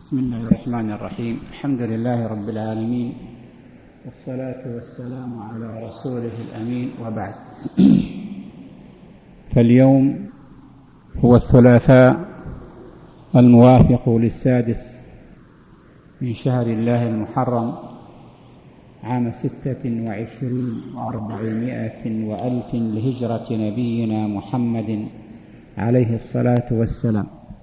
بسم الله الرحمن الرحيم. الحمد لله رب العالمين، والصلاة والسلام على رسوله الأمين، وبعد. فاليوم هو الثلاثاء الموافق للسادس من شهر الله المحرم عام 26 و400 وألف لهجرة نبينا محمد عليه الصلاة والسلام،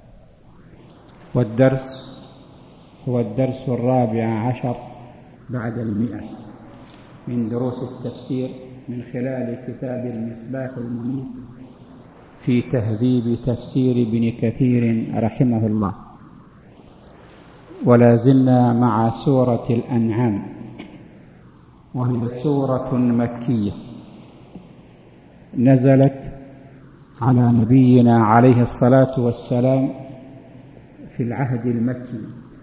والدرس هو الدرس 14 بعد 100 من دروس التفسير من خلال كتاب المصباح المنير في تهذيب تفسير ابن كثير رحمه الله. ولا زلنا مع سورة الأنعام، وهي سورة مكية نزلت على نبينا عليه الصلاة والسلام في العهد المكي.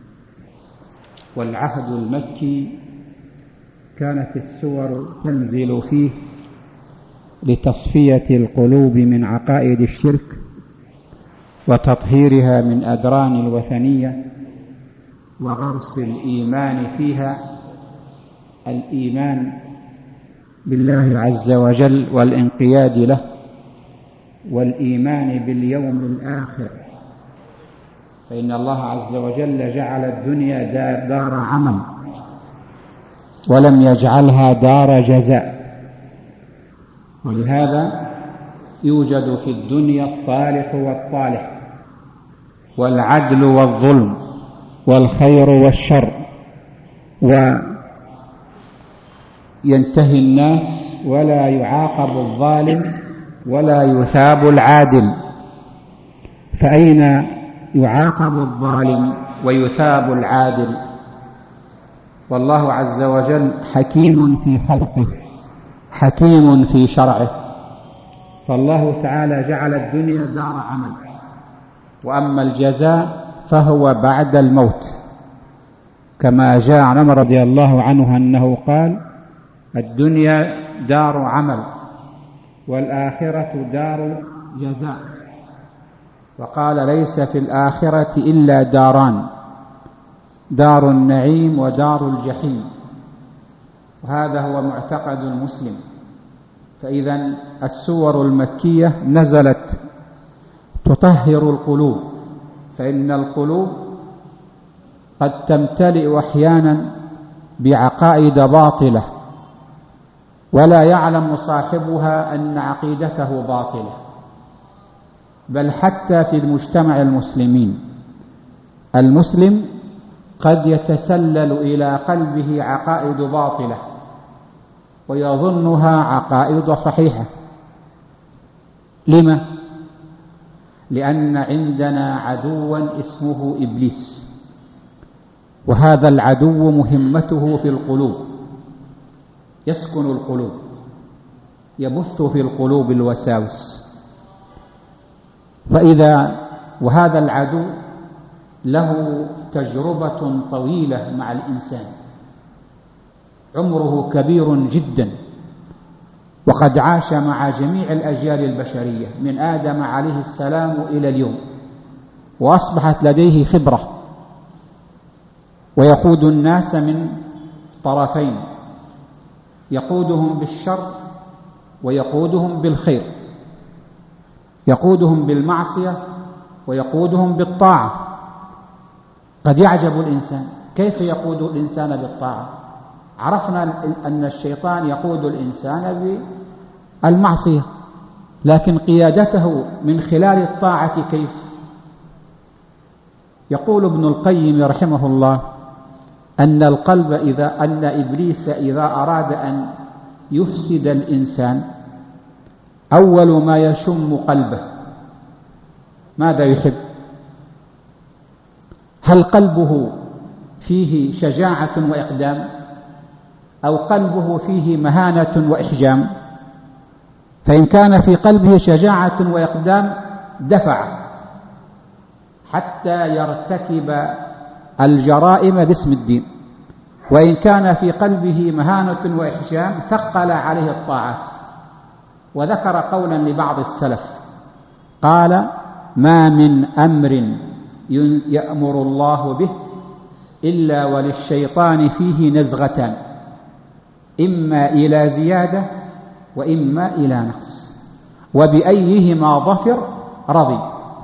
والعهد المكي كانت السور تنزل فيه لتصفية القلوب من عقائد الشرك وتطهيرها من أدران الوثنية وغرس الإيمان فيها، الإيمان بالله عز وجل والانقياد له، والإيمان باليوم الآخر، فإن الله عز وجل جعل الدنيا دار عمل ولم يجعلها دار جزاء. ولهذا يوجد في الدنيا الصالح والطالح، والعدل والظلم، والخير والشر، وينتهي الناس ولا يعاقب الظالم ولا يثاب العادل. فأين يعاقب الظالم ويثاب العادل؟ والله عز وجل حكيم في خلقه حكيم في شرعه، فالله تعالى جعل الدنيا دار عمل، وأما الجزاء فهو بعد الموت، كما جاء عن عمر رضي الله عنه أنه قال: الدنيا دار عمل والآخرة دار جزاء. وقال: ليس في الآخرة إلا داران، دار النعيم ودار الجحيم. وهذا هو معتقد المسلم. فإذا السور المكية نزلت تطهر القلوب، فإن القلوب قد تمتلئ أحيانا بعقائد باطلة ولا يعلم صاحبها أن عقيدته باطلة، بل حتى في المجتمع المسلم قد يتسلل إلى قلبه عقائد باطلة ويظنها عقائد صحيحة. لما؟ لأن عندنا عدوا اسمه إبليس، وهذا العدو مهمته في القلوب، يسكن القلوب، يبث في القلوب الوساوس. وهذا العدو له تجربة طويلة مع الإنسان، عمره كبير جدا، وقد عاش مع جميع الأجيال البشرية من آدم عليه السلام إلى اليوم، وأصبحت لديه خبرة، ويقود الناس من طرفين: يقودهم بالشر ويقودهم بالخير، يقودهم بالمعصية ويقودهم بالطاعة. قد يعجب الإنسان كيف يقود الإنسان بالطاعة. عرفنا أن الشيطان يقود الإنسان بالمعصية، لكن قيادته من خلال الطاعة كيف؟ يقول ابن القيم رحمه الله أن أن إبليس إذا أراد أن يفسد الإنسان أول ما يشم قلبه ماذا يحب؟ هل قلبه فيه شجاعة وإقدام، أو قلبه فيه مهانة وإحجام؟ فإن كان في قلبه شجاعة وإقدام دفع حتى يرتكب الجرائم باسم الدين، وإن كان في قلبه مهانة وإحجام ثقل عليه الطاعات. وذكر قولا لبعض السلف قال: ما من أمر يأمر الله به إلا وللشيطان فيه نزغتان، إما إلى زيادة وإما إلى نقص، وبأيهما ظفر رضي.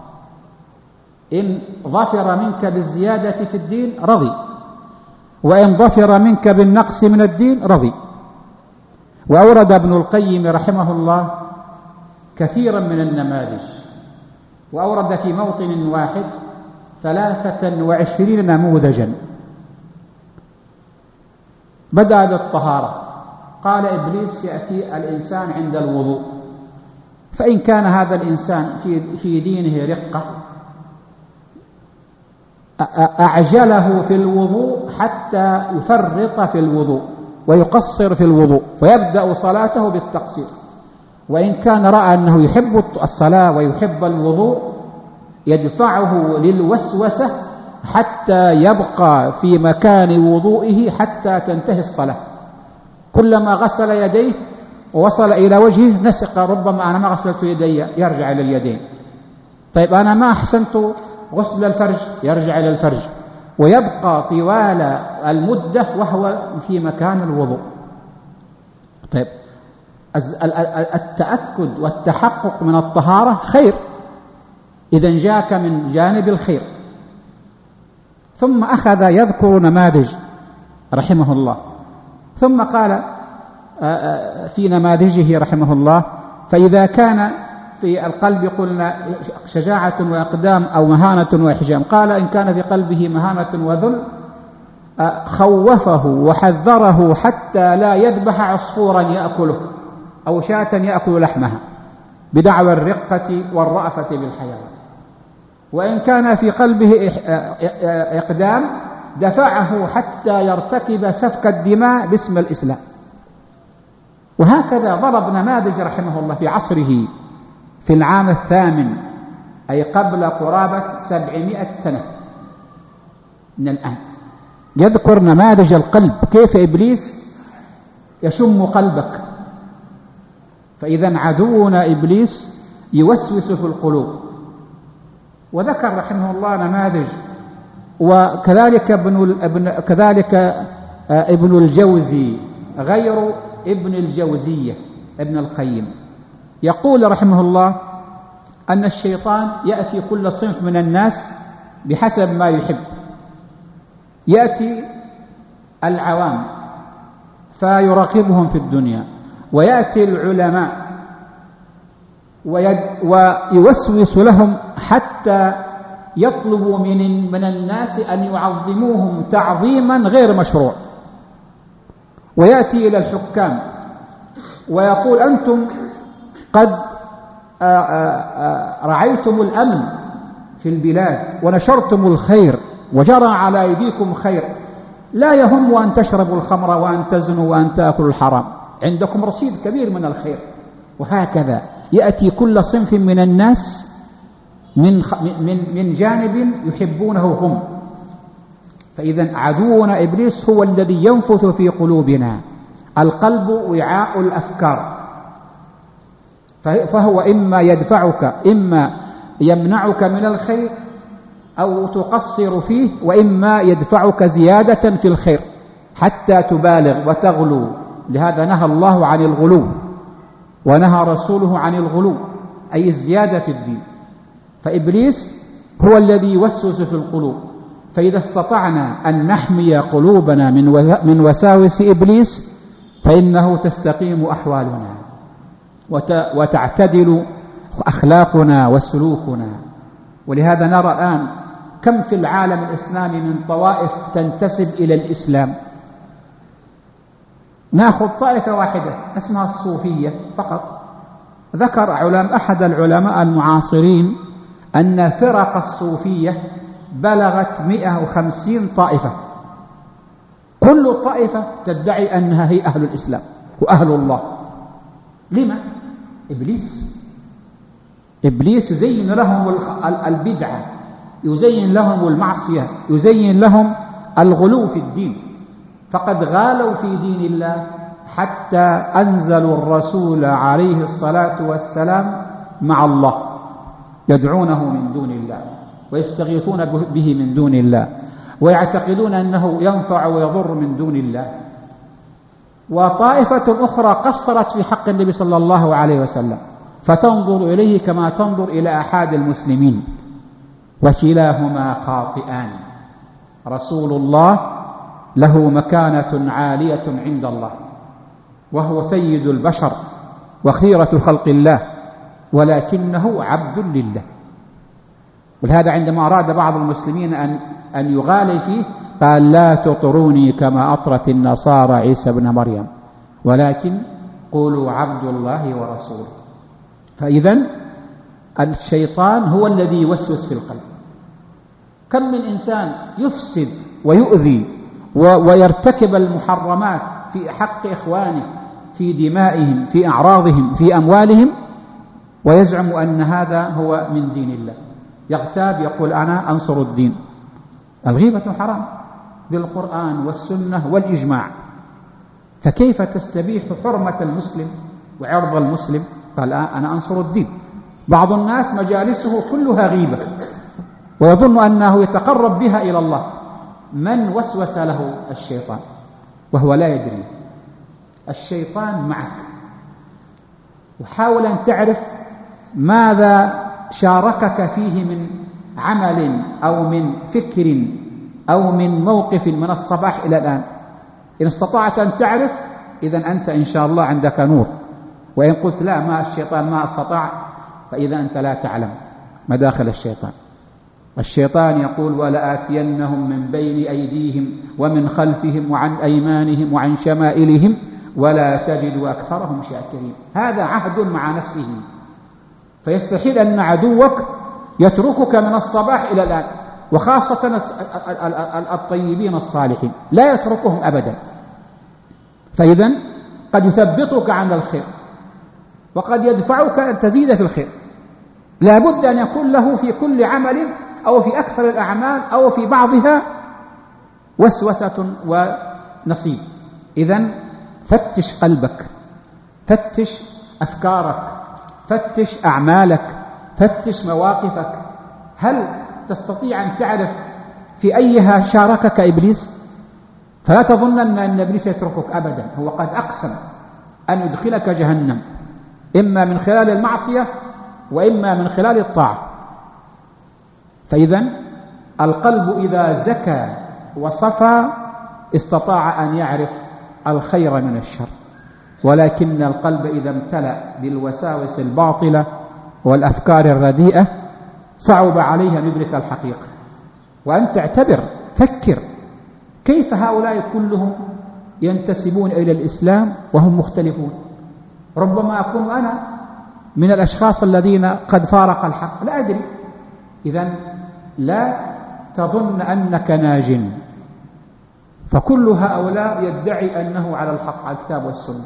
إن ظفر منك بالزيادة في الدين رضي، وإن ظفر منك بالنقص من الدين رضي. وأورد ابن القيم رحمه الله كثيرا من النماذج، وأورد في موطن واحد 23 نموذجا. بدأ بالطهارة، قال إبليس يأتي الإنسان عند الوضوء، فإن كان هذا الإنسان في دينه رقة أعجله في الوضوء حتى يفرط في الوضوء ويقصر في الوضوء، فيبدأ صلاته بالتقصير. وإن كان رأى أنه يحب الصلاة ويحب الوضوء يدفعه للوسوسة حتى يبقى في مكان وضوئه حتى تنتهي الصلاة. كلما غسل يديه ووصل إلى وجهه نسق، ربما أنا ما غسلت يدي، يرجع إلى اليدين. طيب أنا ما أحسنت غسل الفرج، يرجع إلى الفرج، ويبقى طوال المدة وهو في مكان الوضوء. طيب التأكد والتحقق من الطهارة خير إذا جاءك من جانب الخير. ثم أخذ يذكر نماذج رحمه الله، ثم قال في نماذجه رحمه الله: فإذا كان في القلب قلنا شجاعة وإقدام أو مهانة وإحجام، قال إن كان في قلبه مهانة وذل خوفه وحذره حتى لا يذبح عصفورا يأكله أو شاة يأكل لحمها بدعوى الرقة والرأفة بالحيوان. وإن كان في قلبه إقدام دفعه حتى يرتكب سفك الدماء باسم الإسلام. وهكذا ضرب نماذج رحمه الله في عصره في العام 8 أي قبل قرابة 700 سنة من الآن، يذكر نماذج القلب، كيف إبليس يشم قلبك. فإذا عدونا إبليس يوسوس في القلوب. وذكر رحمه الله نماذج. وكذلك ابن الجوزي غير ابن الجوزية ابن القيم يقول رحمه الله أن الشيطان يأتي كل صنف من الناس بحسب ما يحب. يأتي العوام فيراقبهم في الدنيا، ويأتي العلماء ويوسوس لهم حتى يطلبوا من الناس أن يعظموهم تعظيما غير مشروع. ويأتي إلى الحكام ويقول أنتم قد رعيتم الأمن في البلاد ونشرتم الخير وجرى على أيديكم خير، لا يهم أن تشربوا الخمر وأن تزنوا وأن تأكلوا الحرام، عندكم رصيد كبير من الخير. وهكذا يأتي كل صنف من الناس من جانب يحبونه هم. فإذا عدونا إبليس هو الذي ينفث في قلوبنا. القلب وعاء الأفكار، فهو إما يدفعك، إما يمنعك من الخير أو تقصر فيه، وإما يدفعك زيادة في الخير حتى تبالغ وتغلو. لهذا نهى الله عن الغلو ونهى رسوله عن الغلو، أي الزيادة في الدين. فإبليس هو الذي يوسوس في القلوب. فإذا استطعنا أن نحمي قلوبنا من وساوس إبليس فإنه تستقيم أحوالنا وتعتدل أخلاقنا وسلوكنا. ولهذا نرى الآن كم في العالم الإسلامي من طوائف تنتسب إلى الإسلام. نأخذ طائفة واحدة اسمها الصوفية فقط. ذكر أحد العلماء المعاصرين أن فرق الصوفية بلغت 150 طائفة، كل طائفة تدعي أنها هي أهل الإسلام وأهل الله. لما؟ إبليس يزين لهم البدعة، يزين لهم المعصية، يزين لهم الغلو في الدين. فقد غالوا في دين الله حتى أنزلوا الرسول عليه الصلاة والسلام مع الله، يدعونه من دون الله ويستغيثون به من دون الله. ويعتقدون أنه ينفع ويضر من دون الله. وطائفة أخرى قصرت في حق النبي صلى الله عليه وسلم، فتنظر إليه كما تنظر إلى أحد المسلمين، وكلاهما خاطئان. رسول الله له مكانة عالية عند الله، وهو سيد البشر وخيرة خلق الله، ولكنه عبد لله. ولهذا عندما أراد بعض المسلمين أن يغالي فيه قال: لا تطروني كما أطرت النصارى عيسى بن مريم، ولكن قولوا عبد الله ورسوله. فإذن الشيطان هو الذي يوسوس في القلب. كم من إنسان يفسد ويؤذي ويرتكب المحرمات في حق إخوانه، في دمائهم، في أعراضهم، في أموالهم، ويزعم أن هذا هو من دين الله. يغتاب يقول: أنا أنصر الدين. الغيبة حرام بالقرآن والسنة والإجماع، فكيف تستبيح حرمة المسلم وعرض المسلم؟ قال: أنا أنصر الدين. بعض الناس مجالسه كلها غيبة ويظن أنه يتقرب بها إلى الله. من وسوس له؟ الشيطان، وهو لا يدري. الشيطان معك، وحاول أن تعرف ماذا شاركك فيه من عمل أو من فكر أو من موقف من الصباح إلى الآن. إن استطعت أن تعرف إذن أنت إن شاء الله عندك نور، وإن قلت لا، ما الشيطان ما استطاع، فإذا أنت لا تعلم مداخل الشيطان. الشيطان يقول: ولآتينهم من بين أيديهم ومن خلفهم وعن أيمانهم وعن شمائلهم ولا تجد أكثرهم شاكرين. هذا عهد مع نفسه، فيستحيل أن عدوك يتركك من الصباح إلى الآن، وخاصة الطيبين الصالحين لا يتركهم أبدا. فإذا قد يثبطك عن الخير، وقد يدفعك أن تزيد في الخير. لا بد أن يكون له في كل عمل أو في أكثر الأعمال أو في بعضها وسوسة ونصيب. إذن فتش قلبك، فتش أفكارك، فتش أعمالك، فتش مواقفك. هل تستطيع أن تعرف في أيها شاركك إبليس؟ فلا تظن أن إبليس يتركك أبدا، هو قد أقسم أن يدخلك جهنم، إما من خلال المعصية وإما من خلال الطاعة. فإذن القلب إذا زكى وصفى استطاع أن يعرف الخير من الشر، ولكن القلب إذا امتلأ بالوساوس الباطلة والأفكار الرديئة صعب عليه أن يدرك الحقيقة. وأن تعتبر، فكر، كيف هؤلاء كلهم ينتسبون إلى الإسلام وهم مختلفون؟ ربما أكون أنا من الأشخاص الذين قد فارق الحق، لا أدري. إذن لا تظن أنك ناج، فكل هؤلاء يدعي أنه على الحق، على الكتاب والسنة،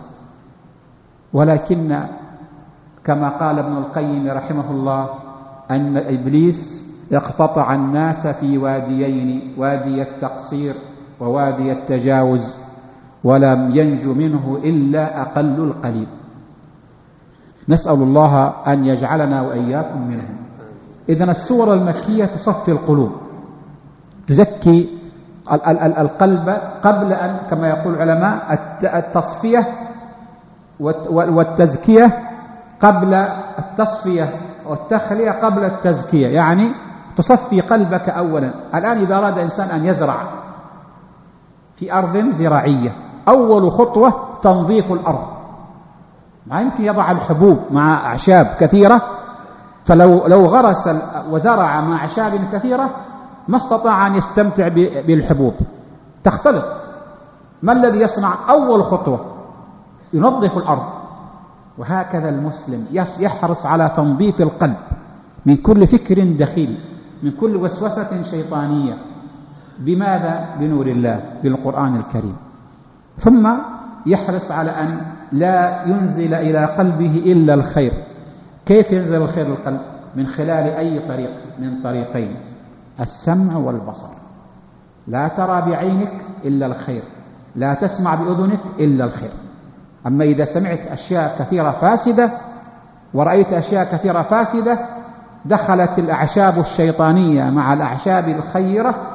ولكن كما قال ابن القيم رحمه الله أن إبليس اقتطع الناس في واديين، وادي التقصير ووادي التجاوز، ولم ينج منه إلا أقل القليل. نسأل الله أن يجعلنا وإياكم منهم. إذن السور المكية تصفي القلوب، تزكي القلب قبل أن، كما يقول العلماء، التصفية والتزكية قبل التصفية، والتخلية قبل التزكية. يعني تصفي قلبك أولا. الآن إذا أراد إنسان أن يزرع في أرض زراعية، أول خطوة تنظيف الأرض. ما يمكن يضع الحبوب مع أعشاب كثيرة، فلو غرس وزرع مع أعشاب كثيرة ما استطاع أن يستمتع بالحبوب، تختلط. ما الذي يصنع؟ أول خطوة ينظف الأرض. وهكذا المسلم يحرص على تنظيف القلب من كل فكر دخيل، من كل وسوسة شيطانية. بماذا؟ بنور الله، بالقرآن الكريم. ثم يحرص على أن لا ينزل إلى قلبه إلا الخير. كيف ينزل الخير للقلب؟ من خلال أي طريق؟ من طريقين: السمع والبصر. لا ترى بعينك إلا الخير، لا تسمع بأذنك إلا الخير. أما إذا سمعت أشياء كثيرة فاسدة ورأيت أشياء كثيرة فاسدة، دخلت الأعشاب الشيطانية مع الأعشاب الخيرة،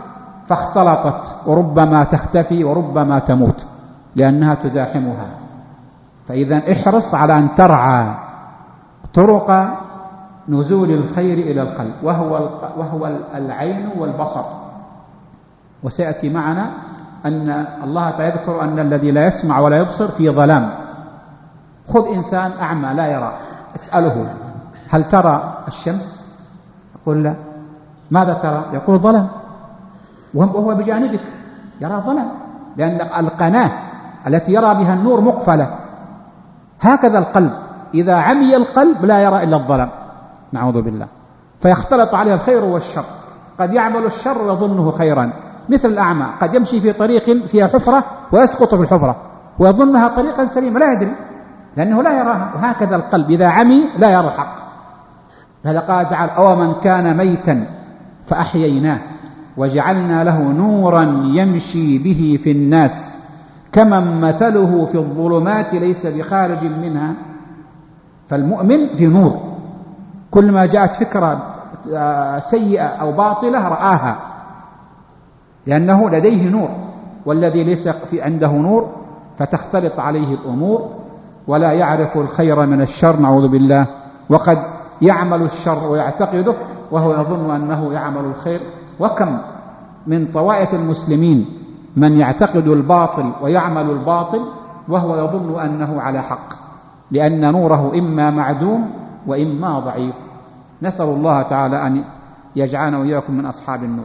فاختلطت، وربما تختفي وربما تموت لأنها تزاحمها. فإذا احرص على أن ترعى طرق نزول الخير إلى القلب، وهو العين والبصر. وسيأتي معنا أن الله تعالى يذكر أن الذي لا يسمع ولا يبصر في ظلام. خذ إنسان أعمى لا يرى، اسأله هل ترى الشمس؟ يقول لا. ماذا ترى؟ يقول ظلام، وهو بجانبك يرى ظلام، لأن القناة التي يرى بها النور مقفلة. هكذا القلب، إذا عمي القلب لا يرى إلا الظلام، نعوذ بالله، فيختلط عليه الخير والشر. قد يعمل الشر يظنه خيرا، مثل الأعمى قد يمشي في طريق فيها حفرة ويسقط في الحفرة ويظنها طريقا سليما، لا يدري لأنه لا يراها. وهكذا القلب إذا عمي لا يرى الحق. هذا قال تعالى: أو من كان ميتا فأحييناه وجعلنا له نورا يمشي به في الناس كمن مثله في الظلمات ليس بخارج منها. فالمؤمن في نور، كل ما جاءت فكرة سيئة أو باطلة رآها لأنه لديه نور، والذي ليس عنده نور فتختلط عليه الأمور ولا يعرف الخير من الشر، نعوذ بالله. وقد يعمل الشر ويعتقده وهو يظن أنه يعمل الخير. وكم من طوائف المسلمين من يعتقد الباطل ويعمل الباطل وهو يظن أنه على حق، لأن نوره إما معدوم وإما ضعيف. نسأل الله تعالى أن يجعلنا وإياكم من أصحاب النور.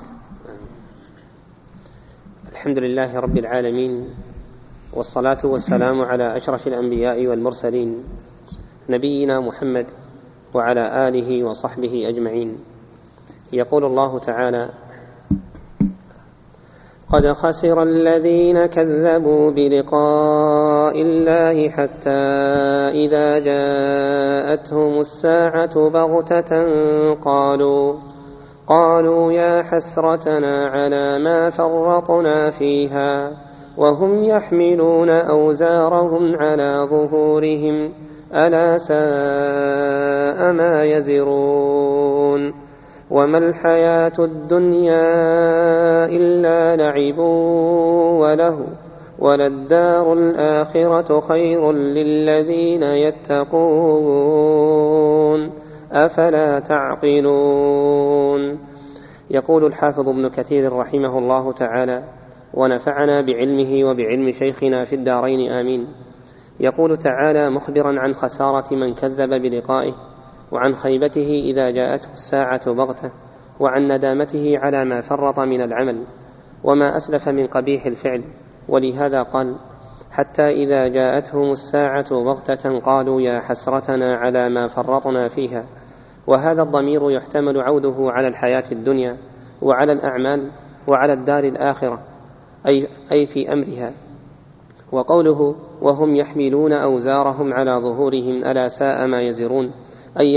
الحمد لله رب العالمين، والصلاة والسلام على أشرف الأنبياء والمرسلين نبينا محمد وعلى آله وصحبه أجمعين. يقول الله تعالى: قد خسر الذين كذبوا بلقاء الله حتى إذا جاءتهم الساعة بغتة قالوا يا حسرتنا على ما فرطنا فيها وهم يحملون أوزارهم على ظهورهم ألا ساء ما يزرون. وما الحياة الدنيا إلا لعب وله وللدار الآخرة خير للذين يتقون أفلا تعقلون. يقول الحافظ ابن كثير رحمه الله تعالى، ونفعنا بعلمه وبعلم شيخنا في الدارين آمين. يقول تعالى مخبرا عن خسارة من كذب بلقائه، وعن خيبته إذا جاءته الساعة بغتة، وعن ندامته على ما فرط من العمل وما أسلف من قبيح الفعل. ولهذا قال: حتى إذا جاءتهم الساعة بغتة قالوا يا حسرتنا على ما فرطنا فيها. وهذا الضمير يحتمل عوده على الحياة الدنيا وعلى الأعمال وعلى الدار الآخرة، أي في أمرها. وقوله وهم يحملون أوزارهم على ظهورهم ألا ساء ما يزرون، أي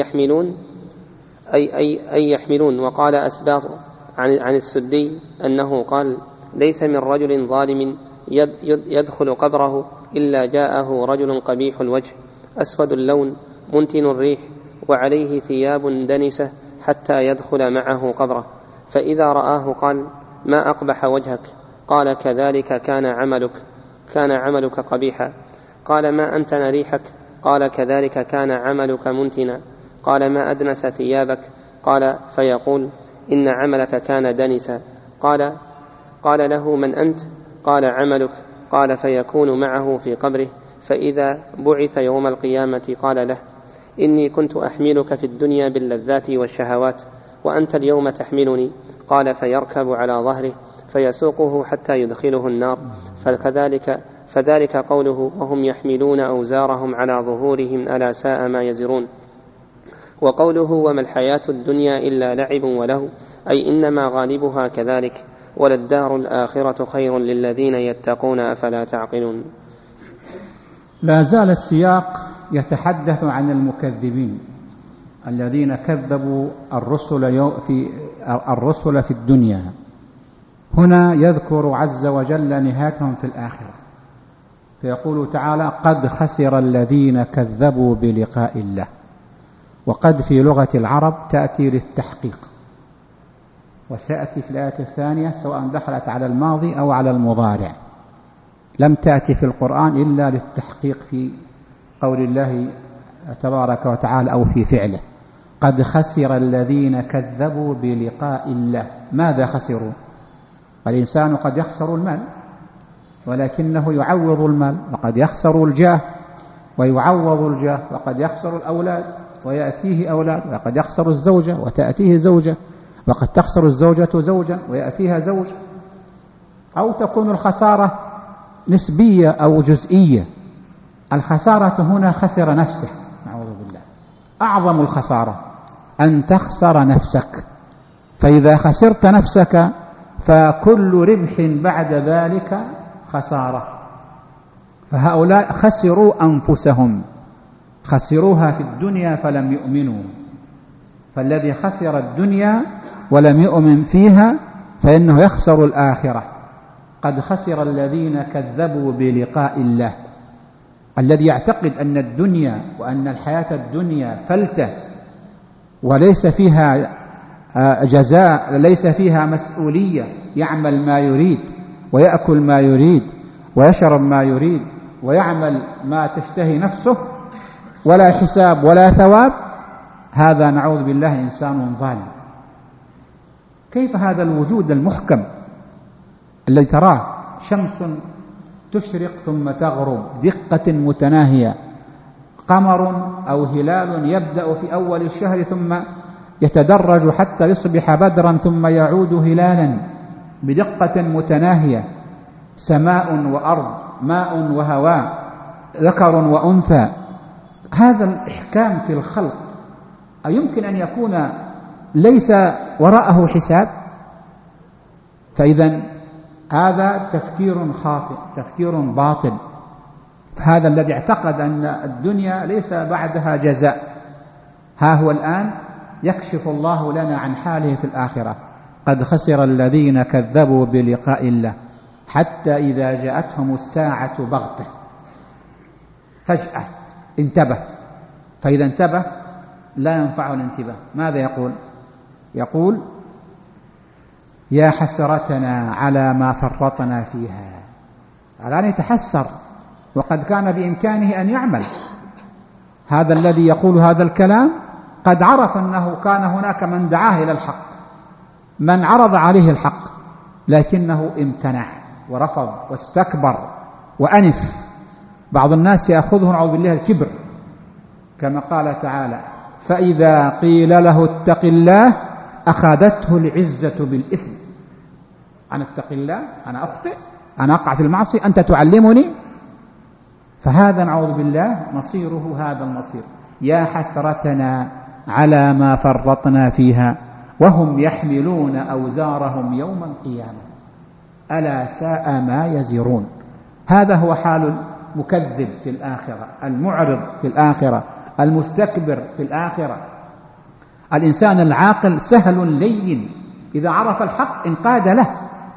يحملون. وقال أسباط عن السدي أنه قال: ليس من رجل ظالم يدخل قبره إلا جاءه رجل قبيح الوجه أسود اللون منتن الريح وعليه ثياب دنسة حتى يدخل معه قبره، فإذا رآه قال: ما أقبح وجهك؟ قال: كذلك كان عملك قبيحا. قال: ما أنتن ريحك؟ قال: كذلك كان عملك منتنا. قال: ما أدنس ثيابك؟ قال: فيقول: إن عملك كان دنسا. قال له: من أنت؟ قال: عملك. قال: فيكون معه في قبره، فإذا بعث يوم القيامة قال له: إني كنت أحملك في الدنيا باللذات والشهوات، وأنت اليوم تحملني. قال: فيركب على ظهره فيسوقه حتى يدخله النار. فذلك قوله وهم يحملون أوزارهم على ظهورهم ألا ساء ما يزرون. وقوله وما الحياة الدنيا إلا لعب وله، أي إنما غالبها كذلك، وللدار الآخرة خير للذين يتقون أفلا تعقلون. لا زال السياق يتحدث عن المكذبين الذين كذبوا الرسل في الدنيا. هنا يذكر عز وجل نهايتهم في الآخرة، فيقول تعالى: قد خسر الذين كذبوا بلقاء الله. وقد في لغة العرب تأتي للتحقيق، وسيأتي في الآية الثانية سواء دخلت على الماضي أو على المضارع، لم تأتي في القرآن إلا للتحقيق في قول الله تبارك وتعالى أو في فعله. قد خسر الذين كذبوا بلقاء الله. ماذا خسروا؟ الإنسان قد يخسر المال ولكنه يعوض المال، وقد يخسر الجاه ويعوض الجاه، وقد يخسر الأولاد ويأتيه أولاد، وقد يخسر الزوجة وتأتيه زوجة، وقد تخسر الزوجة زوجا ويأتيها زوج، أو تكون الخسارة نسبية أو جزئية. الخسارة هنا خسر نفسه، نعوذ بالله. أعظم الخسارة أن تخسر نفسك، فإذا خسرت نفسك فكل ربح بعد ذلك خسارة. فهؤلاء خسروا أنفسهم، خسروها في الدنيا فلم يؤمنوا. فالذي خسر الدنيا ولم يؤمن فيها فإنه يخسر الآخرة. قد خسر الذين كذبوا بلقاء الله. الذي يعتقد أن الدنيا وأن الحياة الدنيا فلتة وليس فيها جزاء، ليس فيها مسؤولية، يعمل ما يريد ويأكل ما يريد ويشرب ما يريد ويعمل ما تشتهي نفسه، ولا حساب ولا ثواب، هذا نعوذ بالله إنسان ظالم. كيف هذا الوجود المحكم الذي تراه شمس تشرق ثم تغرب دقة متناهية، قمر أو هلال يبدأ في أول الشهر ثم يتدرج حتى يصبح بدرا ثم يعود هلالا بدقة متناهية، سماء وأرض، ماء وهواء، ذكر وأنثى، هذا الإحكام في الخلق أيمكن أن يكون ليس وراءه حساب؟ فإذا هذا تفكير خاطئ، تفكير باطل. هذا الذي اعتقد أن الدنيا ليس بعدها جزاء، ها هو الآن يكشف الله لنا عن حاله في الآخرة. قد خسر الذين كذبوا بلقاء الله حتى إذا جاءتهم الساعة بغتة فجأة انتبه. فإذا انتبه لا ينفع الانتباه. ماذا يقول؟ يقول يا حسرتنا على ما فرطنا فيها. الآن يتحسر وقد كان بإمكانه أن يعمل. هذا الذي يقول هذا الكلام قد عرف أنه كان هناك من دعاه إلى الحق، من عرض عليه الحق، لكنه امتنع ورفض واستكبر وأنف. بعض الناس يأخذه نعوذ بالله الكبر، كما قال تعالى فإذا قيل له اتق الله أخذته العزة بالإثم. أنا اتق الله، أنا أخطئ، أنا أقع في المعصية، أنت تعلمني. فهذا نعوذ بالله مصيره هذا المصير. يا حسرتنا على ما فرطنا فيها وهم يحملون أوزارهم يوم القيامة ألا ساء ما يزرون. هذا هو حال المكذب في الآخرة، المعرض في الآخرة، المستكبر في الآخرة. الإنسان العاقل سهل لين إذا عرف الحق انقاد له.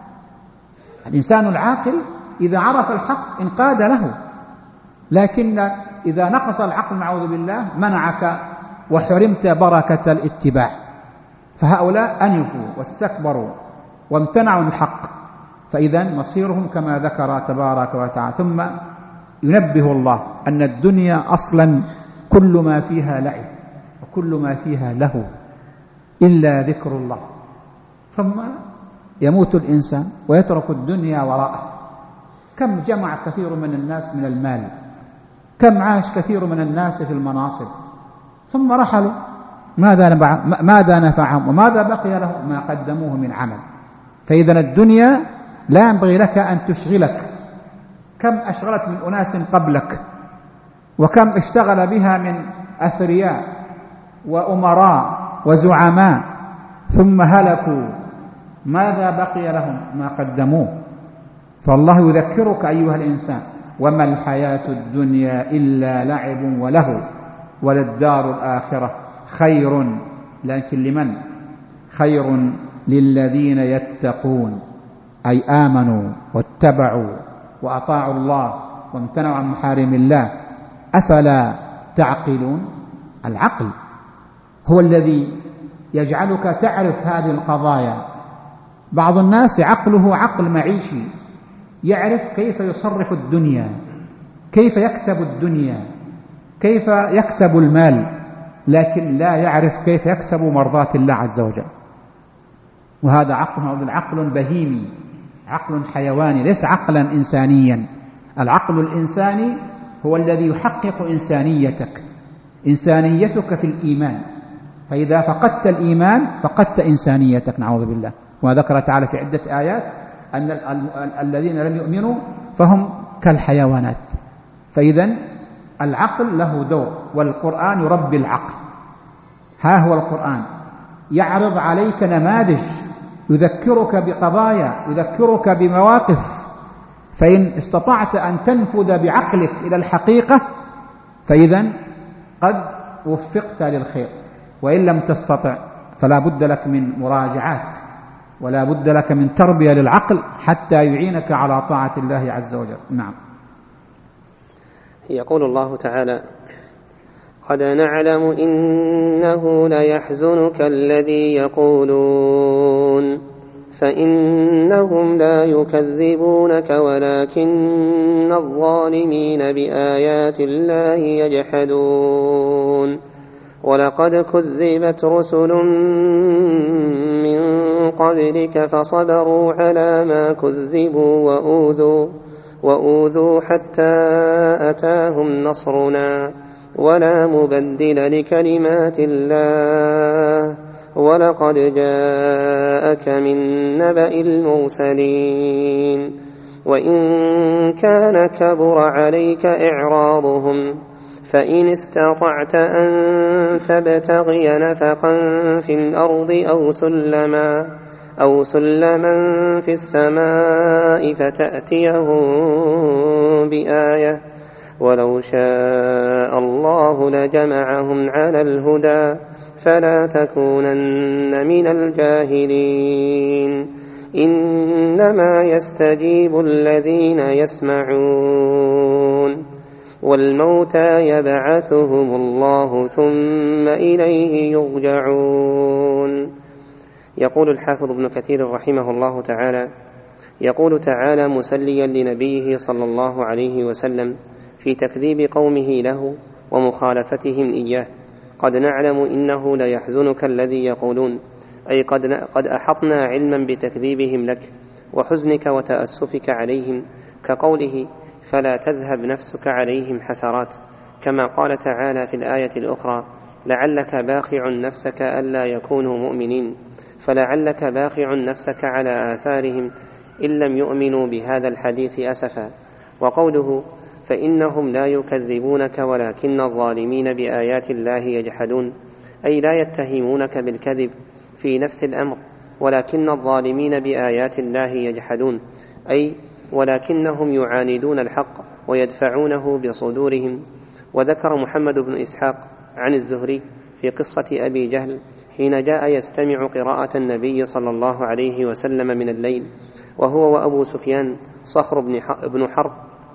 الإنسان العاقل إذا عرف الحق انقاد له، لكن إذا نقص العقل نعوذ بالله منعك وحرمت بركة الاتباع. فهؤلاء أنفوا واستكبروا وامتنعوا الحق، فإذا مصيرهم كما ذكر تبارك وتعالى. ثم ينبه الله أن الدنيا أصلا كل ما فيها لعب وكل ما فيها لهو إلا ذكر الله، ثم يموت الإنسان ويترك الدنيا وراءه. كم جمع كثير من الناس من المال، كم عاش كثير من الناس في المناصب، ثم رحلوا. ماذا نفعهم وماذا بقي لهم؟ ما قدموه من عمل. فإذا الدنيا لا ينبغي لك أن تشغلك. كم أشغلت من أناس قبلك، وكم اشتغل بها من أثرياء وأمراء وزعماء ثم هلكوا. ماذا بقي لهم؟ ما قدموه. فالله يذكرك أيها الإنسان وما الحياة الدنيا إلا لعب ولهو وللدار الآخرة خير، لكن لمن؟ خير للذين يتقون، أي آمنوا واتبعوا وأطاعوا الله وامتنعوا عن محارم الله. أفلا تعقلون؟ العقل هو الذي يجعلك تعرف هذه القضايا بعض الناس عقله عقل معيشي، يعرف كيف يصرف الدنيا، كيف يكسب الدنيا، كيف يكسب المال، لكن لا يعرف كيف يكسب مرضاة الله عز وجل. وهذا عقل بهيمي، عقل حيواني، ليس عقلا إنسانيا. العقل الإنساني هو الذي يحقق إنسانيتك في الإيمان، فإذا فقدت الإيمان فقدت إنسانيتك، نعوذ بالله. وذكر تعالى في عدة آيات أن الذين لم يؤمنوا فهم كالحيوانات. فإذا العقل له دور، والقرآن يربي العقل. ها هو القرآن يعرض عليك نماذج، يذكرك بقضايا، يذكرك بمواقف، فإن استطعت أن تنفذ بعقلك إلى الحقيقة فإذا قد وفقت للخير، وإن لم تستطع فلا بد لك من مراجعات، ولا بد لك من تربية للعقل حتى يعينك على طاعة الله عز وجل. نعم. يقول الله تعالى: قد نعلم إنه ليحزنك الذي يقولون فإنهم لا يكذبونك ولكن الظالمين بآيات الله يجحدون ولقد كذبت رسل من قبلك فصبروا على ما كذبوا وأوذوا حتى أتاهم نصرنا ولا مبدل لكلمات الله ولقد جاءك من نبأ المرسلين وإن كان كبر عليك إعراضهم فإن استطعت أن تبتغي نفقا في الأرض أو سلما في السماء فتأتيهم بآية ولو شاء الله لجمعهم على الهدى فلا تكونن من الجاهلين إنما يستجيب الذين يسمعون والموتى يبعثهم الله ثم إليه يرجعون. يقول الحافظ ابن كثير رحمه الله تعالى: يقول تعالى مسليا لنبيه صلى الله عليه وسلم في تكذيب قومه له ومخالفتهم إياه: قد نعلم إنه ليحزنك الذي يقولون، أي قد أحطنا علما بتكذيبهم لك وحزنك وتأسفك عليهم، كقوله: فلا تذهب نفسك عليهم حسرات، كما قال تعالى في الآية الأخرى: لعلك باخع نفسك ألا يكونوا مؤمنين، فلعلك باخع نفسك على آثارهم إن لم يؤمنوا بهذا الحديث أسفا. وقوله: فإنهم لا يكذبونك ولكن الظالمين بآيات الله يجحدون، أي لا يتهمونك بالكذب في نفس الأمر، ولكن الظالمين بآيات الله يجحدون، أي ولكنهم يعاندون الحق ويدفعونه بصدورهم. وذكر محمد بن إسحاق عن الزهري في قصة أبي جهل حين جاء يستمع قراءة النبي صلى الله عليه وسلم من الليل، وهو وأبو سفيان صخر بن حرب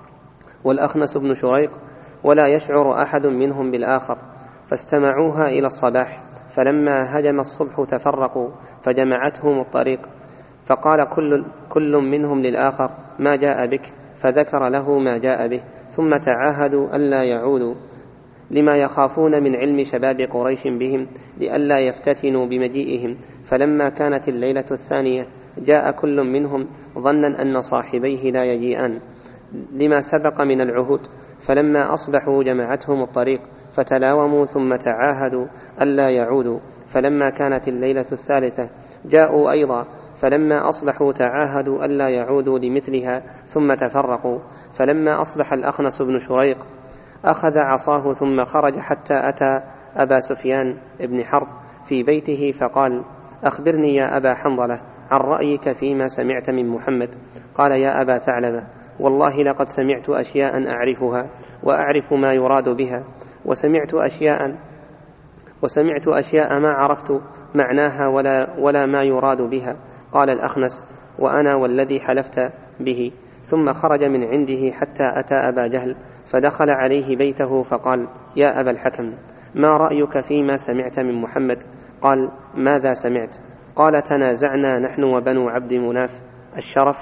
والأخنس بن شريق، ولا يشعر أحد منهم بالآخر، فاستمعوها إلى الصباح، فلما هجم الصبح تفرقوا فجمعتهم الطريق، فقال كل منهم للآخر: ما جاء بك؟ فذكر له ما جاء به، ثم تعاهدوا ألا يعودوا لما يخافون من علم شباب قريش بهم لئلا يفتتنوا بمجيئهم. فلما كانت الليلة الثانية جاء كل منهم ظنا أن صاحبيه لا يجيئان لما سبق من العهود، فلما أصبحوا جمعتهم الطريق فتلاوموا ثم تعاهدوا ألا يعودوا. فلما كانت الليلة الثالثة جاءوا أيضا، فلما أصبحوا تعاهدوا ألا يعودوا لمثلها ثم تفرقوا. فلما أصبح الأخنس بن شريق أخذ عصاه ثم خرج حتى أتى أبا سفيان بن حرب في بيته فقال: أخبرني يا أبا حنظلة عن رأيك فيما سمعت من محمد. قال: يا أبا ثعلبة، والله لقد سمعت أشياء أعرفها وأعرف ما يراد بها، وسمعت أشياء ما عرفت معناها ولا ما يراد بها. قال الأخنس: وأنا والذي حلفت به. ثم خرج من عنده حتى أتى أبا جهل فدخل عليه بيته فقال: يا أبا الحكم، ما رأيك فيما سمعت من محمد؟ قال: ماذا سمعت؟ قال: تنازعنا نحن وبنو عبد مناف الشرف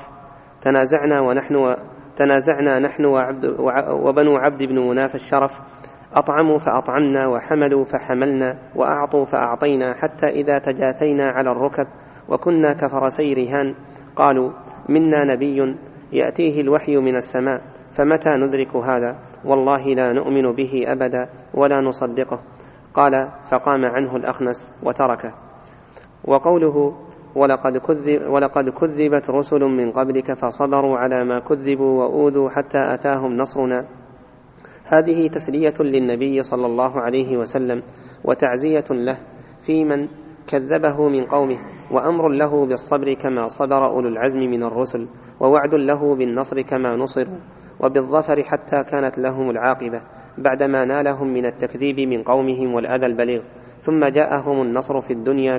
تنازعنا نحن وبنو عبد بن مناف الشرف، أطعموا فأطعمنا، وحملوا فحملنا، وأعطوا فأعطينا، حتى إذا تجاثينا على الركب وكنا كفرسي رهان قالوا: منا نبي يأتيه الوحي من السماء، فمتى ندرك هذا؟ والله لا نؤمن به أبدا ولا نصدقه. قال: فقام عنه الأخنس وتركه. وقوله: ولقد كذبت رسل من قبلك فصبروا على ما كذبوا وأوذوا حتى أتاهم نصرنا، هذه تسلية للنبي صلى الله عليه وسلم وتعزية له في من كذبه من قومه، وأمر له بالصبر كما صبر أولو العزم من الرسل، ووعد له بالنصر كما نصروا، وبالظفر حتى كانت لهم العاقبة بعدما نالهم من التكذيب من قومهم والأذى البليغ، ثم جاءهم النصر في الدنيا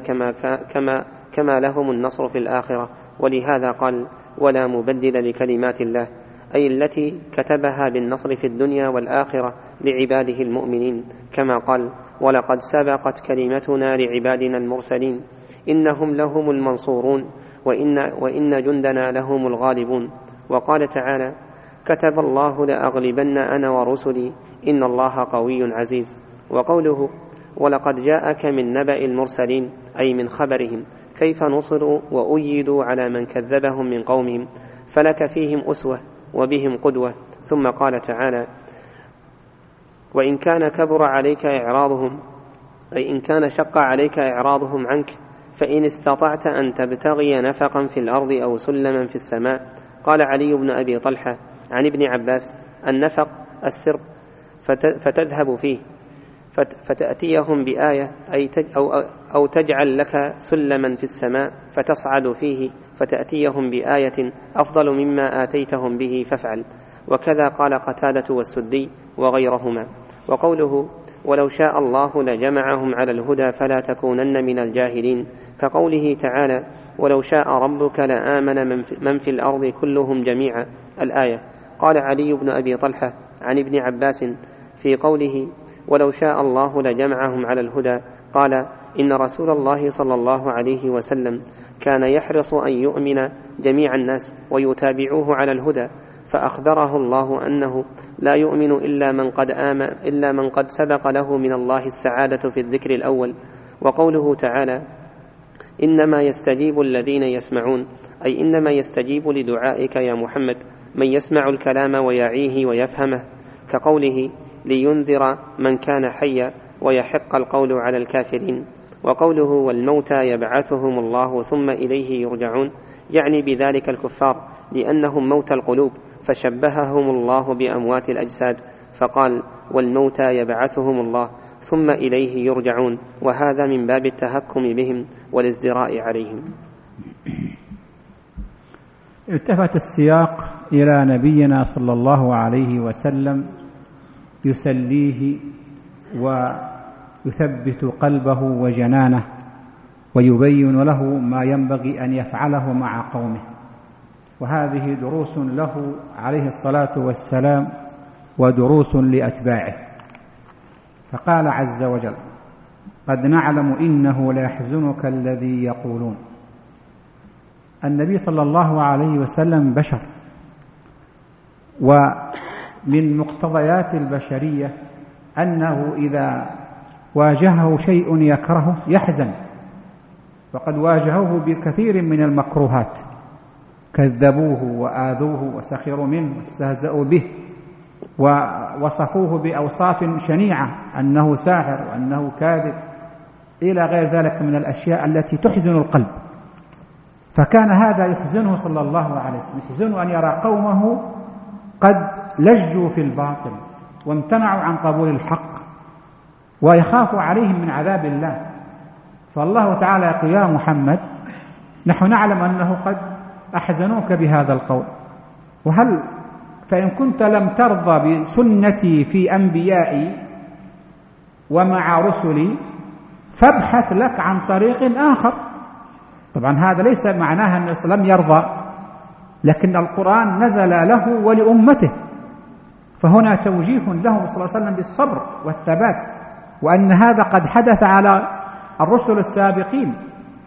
كما لهم النصر في الآخرة. ولهذا قال: ولا مبدل لكلمات الله، أي التي كتبها بالنصر في الدنيا والآخرة لعباده المؤمنين، كما قال: ولقد سبقت كلمتنا لعبادنا المرسلين إنهم لهم المنصورون وإن جندنا لهم الغالبون. وقال تعالى: كتب الله لأغلبن أنا ورسلي إن الله قوي عزيز. وقوله: ولقد جاءك من نبأ المرسلين، أي من خبرهم كيف نصروا وأيدوا على من كذبهم من قومهم، فلك فيهم أسوة وبهم قدوة. ثم قال تعالى: وإن كان كبر عليك إعراضهم، أي إن كان شق عليك إعراضهم عنك، فإن استطعت أن تبتغي نفقا في الأرض أو سلما في السماء. قال علي بن أبي طلحة عن ابن عباس: النفق السر، فتذهب فيه فتأتيهم بآية، أو تجعل لك سلما في السماء فتصعد فيه فتأتيهم بآية أفضل مما آتيتهم به فافعل. وكذا قال قتادة والسدي وغيرهما. وقوله: ولو شاء الله لجمعهم على الهدى فلا تكونن من الجاهلين، كقوله تعالى: ولو شاء ربك لآمن من في الأرض كلهم جميعا، الآية. قال علي بن أبي طلحة عن ابن عباس في قوله: ولو شاء الله لجمعهم على الهدى، قال: إن رسول الله صلى الله عليه وسلم كان يحرص أن يؤمن جميع الناس ويتابعوه على الهدى، فأخبره الله أنه لا يؤمن إلا من قد سبق له من الله السعادة في الذكر الأول. وقوله تعالى: إنما يستجيب الذين يسمعون، أي إنما يستجيب لدعائك يا محمد من يسمع الكلام ويعيه ويفهمه، كقوله: لينذر من كان حيا ويحق القول على الكافرين. وقوله: والموتى يبعثهم الله ثم إليه يرجعون، يعني بذلك الكفار لأنهم موت القلوب، فشبههم الله بأموات الأجساد فقال: والموتى يبعثهم الله ثم إليه يرجعون، وهذا من باب التهكم بهم والازدراء عليهم. التفت السياق إلى نبينا صلى الله عليه وسلم يسليه ويثبت قلبه وجنانه ويبين له ما ينبغي أن يفعله مع قومه، وهذه دروس له عليه الصلاة والسلام ودروس لأتباعه. فقال عز وجل: قد نعلم إنه ليحزنك الذي يقولون. النبي صلى الله عليه وسلم بشر، ومن مقتضيات البشرية أنه إذا واجهه شيء يكرهه يحزن، وقد واجهوه بكثير من المكروهات، كذبوه وآذوه وسخروا منه واستهزأوا به ووصفوه بأوصاف شنيعة، أنه ساحر وأنه كاذب إلى غير ذلك من الأشياء التي تحزن القلب. فكان هذا يحزنه صلى الله عليه وسلم، يحزنه أن يرى قومه قد لجوا في الباطل وامتنعوا عن قبول الحق، ويخاف عليهم من عذاب الله. فالله تعالى يقول: يا محمد، نحن نعلم أنه قد أحزنوك بهذا القول، فإن كنت لم ترضى بسنتي في أنبيائي ومع رسلي فابحث لك عن طريق آخر. طبعا هذا ليس معناها أن لم يرضى، لكن القرآن نزل له ولأمته، فهنا توجيه له صلى الله عليه وسلم بالصبر والثبات، وأن هذا قد حدث على الرسل السابقين،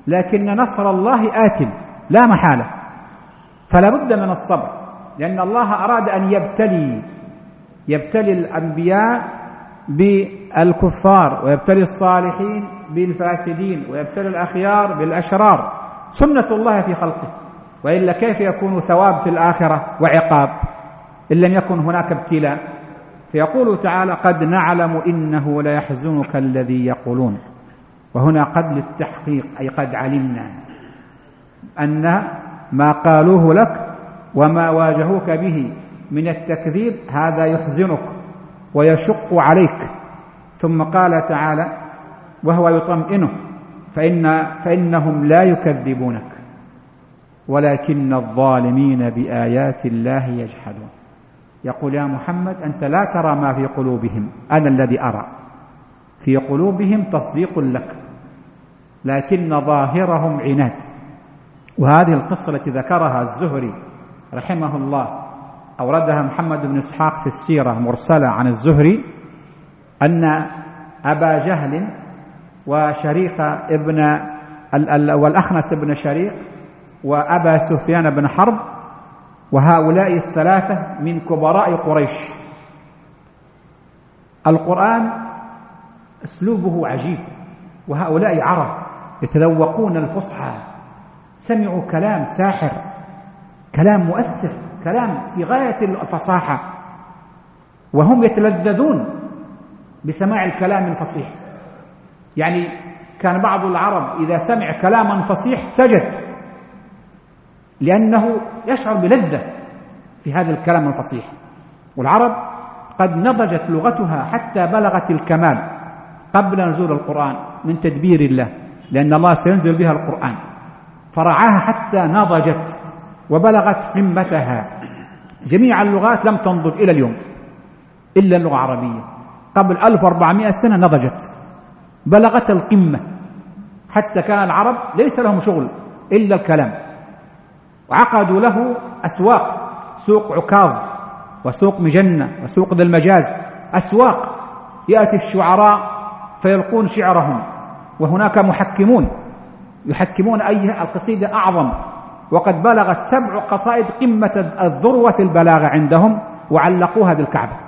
لكن نصر الله آت لا محالة، فلا بد من الصبر، لأن الله أراد أن يبتلي الأنبياء بالكفار، ويبتلي الصالحين بالفاسدين، ويبتلي الأخيار بالأشرار، سنة الله في خلقه، وإلا كيف يكون ثواب في الآخرة وعقاب إن لم يكن هناك ابتلاء؟ فيقول تعالى: قد نعلم إنه ليحزنك الذي يقولون، وهنا قد للتحقيق، أي قد علمنا أن ما قالوه لك وما واجهوك به من التكذيب هذا يحزنك ويشق عليك. ثم قال تعالى وهو يطمئنه: فإنهم لا يكذبونك ولكن الظالمين بآيات الله يجحدون. يقول: يا محمد أنت لا ترى ما في قلوبهم، أنا الذي أرى، في قلوبهم تصديق لك لكن ظاهرهم عناد. وهذه القصة التي ذكرها الزهري رحمه الله أوردها محمد بن إسحاق في السيرة مرسلة عن الزهري، أن أبا جهل وشريق والأخنس بن شريق وأبا سفيان بن حرب، وهؤلاء الثلاثة من كبراء قريش. القرآن أسلوبه عجيب، وهؤلاء عرب يتذوقون الفصحى، سمعوا كلام ساحر، كلام مؤثر، كلام في غاية الفصاحة، وهم يتلذذون بسماع الكلام الفصيح. يعني كان بعض العرب إذا سمع كلاما فصيح سجد، لأنه يشعر بلذة في هذا الكلام الفصيح. والعرب قد نضجت لغتها حتى بلغت الكمال قبل نزول القرآن من تدبير الله، لأن الله سينزل بها القرآن، فرعاها حتى نضجت وبلغت قمتها. جميع اللغات لم تنضج إلى اليوم إلا اللغة العربية، قبل 1400 سنة نضجت، بلغت القمة، حتى كان العرب ليس لهم شغل إلا الكلام، وعقدوا له أسواق، سوق عكاظ وسوق مجنة وسوق ذي المجاز، أسواق يأتي الشعراء فيلقون شعرهم، وهناك محكمون يحكمون أي القصيدة أعظم، وقد بلغت 7 قصائد قمة الذروة البلاغة عندهم وعلقوها بالكعبة.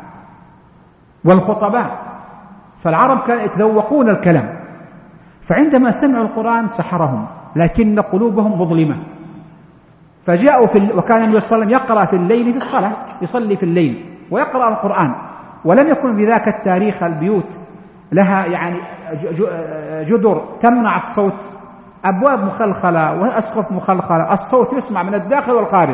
والخطباء، فالعرب كانوا يتذوقون الكلام، فعندما سمعوا القرآن سحرهم، لكن قلوبهم مظلمة. فجاءوا وكان النبي صلى الله عليه وسلم يقرأ في الليل في الصلاة، يصلي في الليل ويقرأ القرآن، ولم يكن بذاك التاريخ البيوت لها يعني جدر تمنع الصوت، أبواب مخلخلة وأسقف مخلخلة، الصوت يسمع من الداخل والخارج.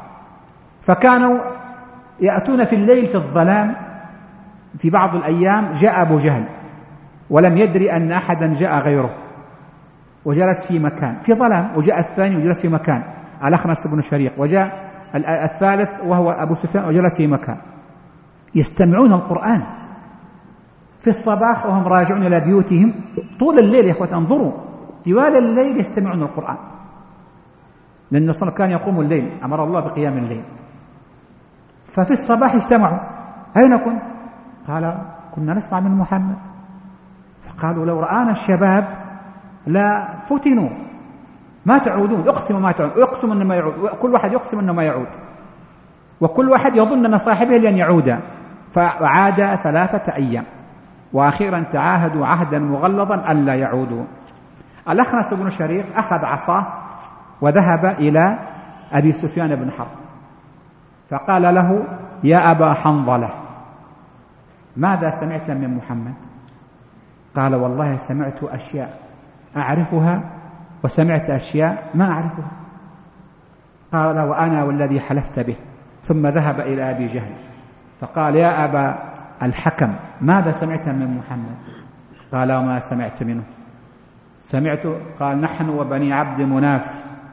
فكانوا يأتون في الليل في الظلام. في بعض الأيام جاء أبو جهل ولم يدري أن أحدا جاء غيره، وجلس في مكان في ظلام، وجاء الثاني وجلس في مكان، الأخنس بن شريق، وجاء الثالث وهو أبو سفيان وجلس في مكان، يستمعون القرآن في الصباح وهم راجعون إلى بيوتهم طول الليل. يا أخوة انظروا، طوال الليل يستمعون القرآن، لأن الرسول كان يقوم الليل، أمر الله بقيام الليل. ففي الصباح اجتمعوا: أين كنت؟ قال: كنا نسمع من محمد. فقالوا: لو رآنا الشباب لا فتنوا، ما تعودون، اقسموا ما تعودون، اقسم أنه ما يعود، كل واحد يقسم أنه ما يعود، وكل واحد يظن أن صاحبه لن يعود. فعاد 3 أيام، وأخيرا تعاهدوا عهدا مغلظا ألا يعودوا. الأخنس بن شريق أخذ عصاه وذهب إلى أبي سفيان بن حرب، فقال له: يا أبا حنظلة، ماذا سمعت من محمد؟ قال: والله سمعت أشياء أعرفها وسمعت أشياء ما أعرفها. قال: وأنا والذي حلفت به. ثم ذهب إلى أبي جهل فقال: يا أبا الحكم، ماذا سمعت من محمد؟ قال: وما سمعت منه. سمعت، قال: نحن وبني عبد مناف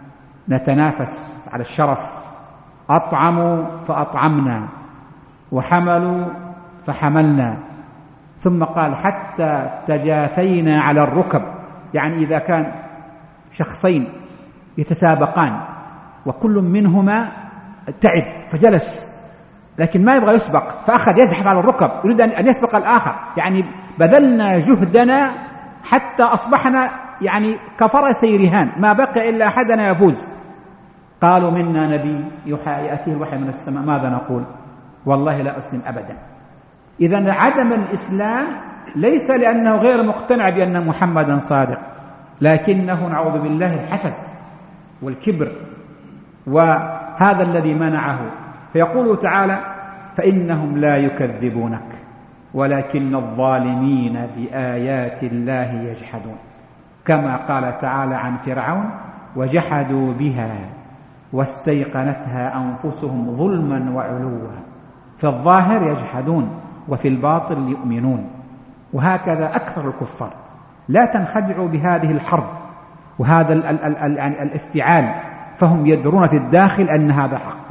نتنافس على الشرف، أطعموا فأطعمنا وحملوا فحملنا. ثم قال: حتى تجاثينا على الركب، يعني إذا كان شخصين يتسابقان وكل منهما تعب فجلس، لكن ما يبغى يسبق، فأخذ يزحف على الركب يريد أن يسبق الآخر، يعني بذلنا جهدنا حتى أصبحنا يعني كفرس رهان، ما بقي إلا أحدنا يفوز. قالوا منا نبي يأتيه الوحي من السماء، ماذا نقول؟ والله لا أسلم أبدا. إذن عدم الإسلام ليس لأنه غير مقتنع بأن محمدا صادق، لكنه نعوذ بالله الحسد والكبر، وهذا الذي منعه. فيقول تعالى: فإنهم لا يكذبونك ولكن الظالمين بآيات الله يجحدون، كما قال تعالى عن فرعون: وجحدوا بها واستيقنتها أنفسهم ظلما وعلوا. في الظاهر يجحدون وفي الباطن يؤمنون. وهكذا أكثر الكفار. لا تنخدعوا بهذه الحرب وهذا الافتعال، فهم يدرون في الداخل أن هذا حق،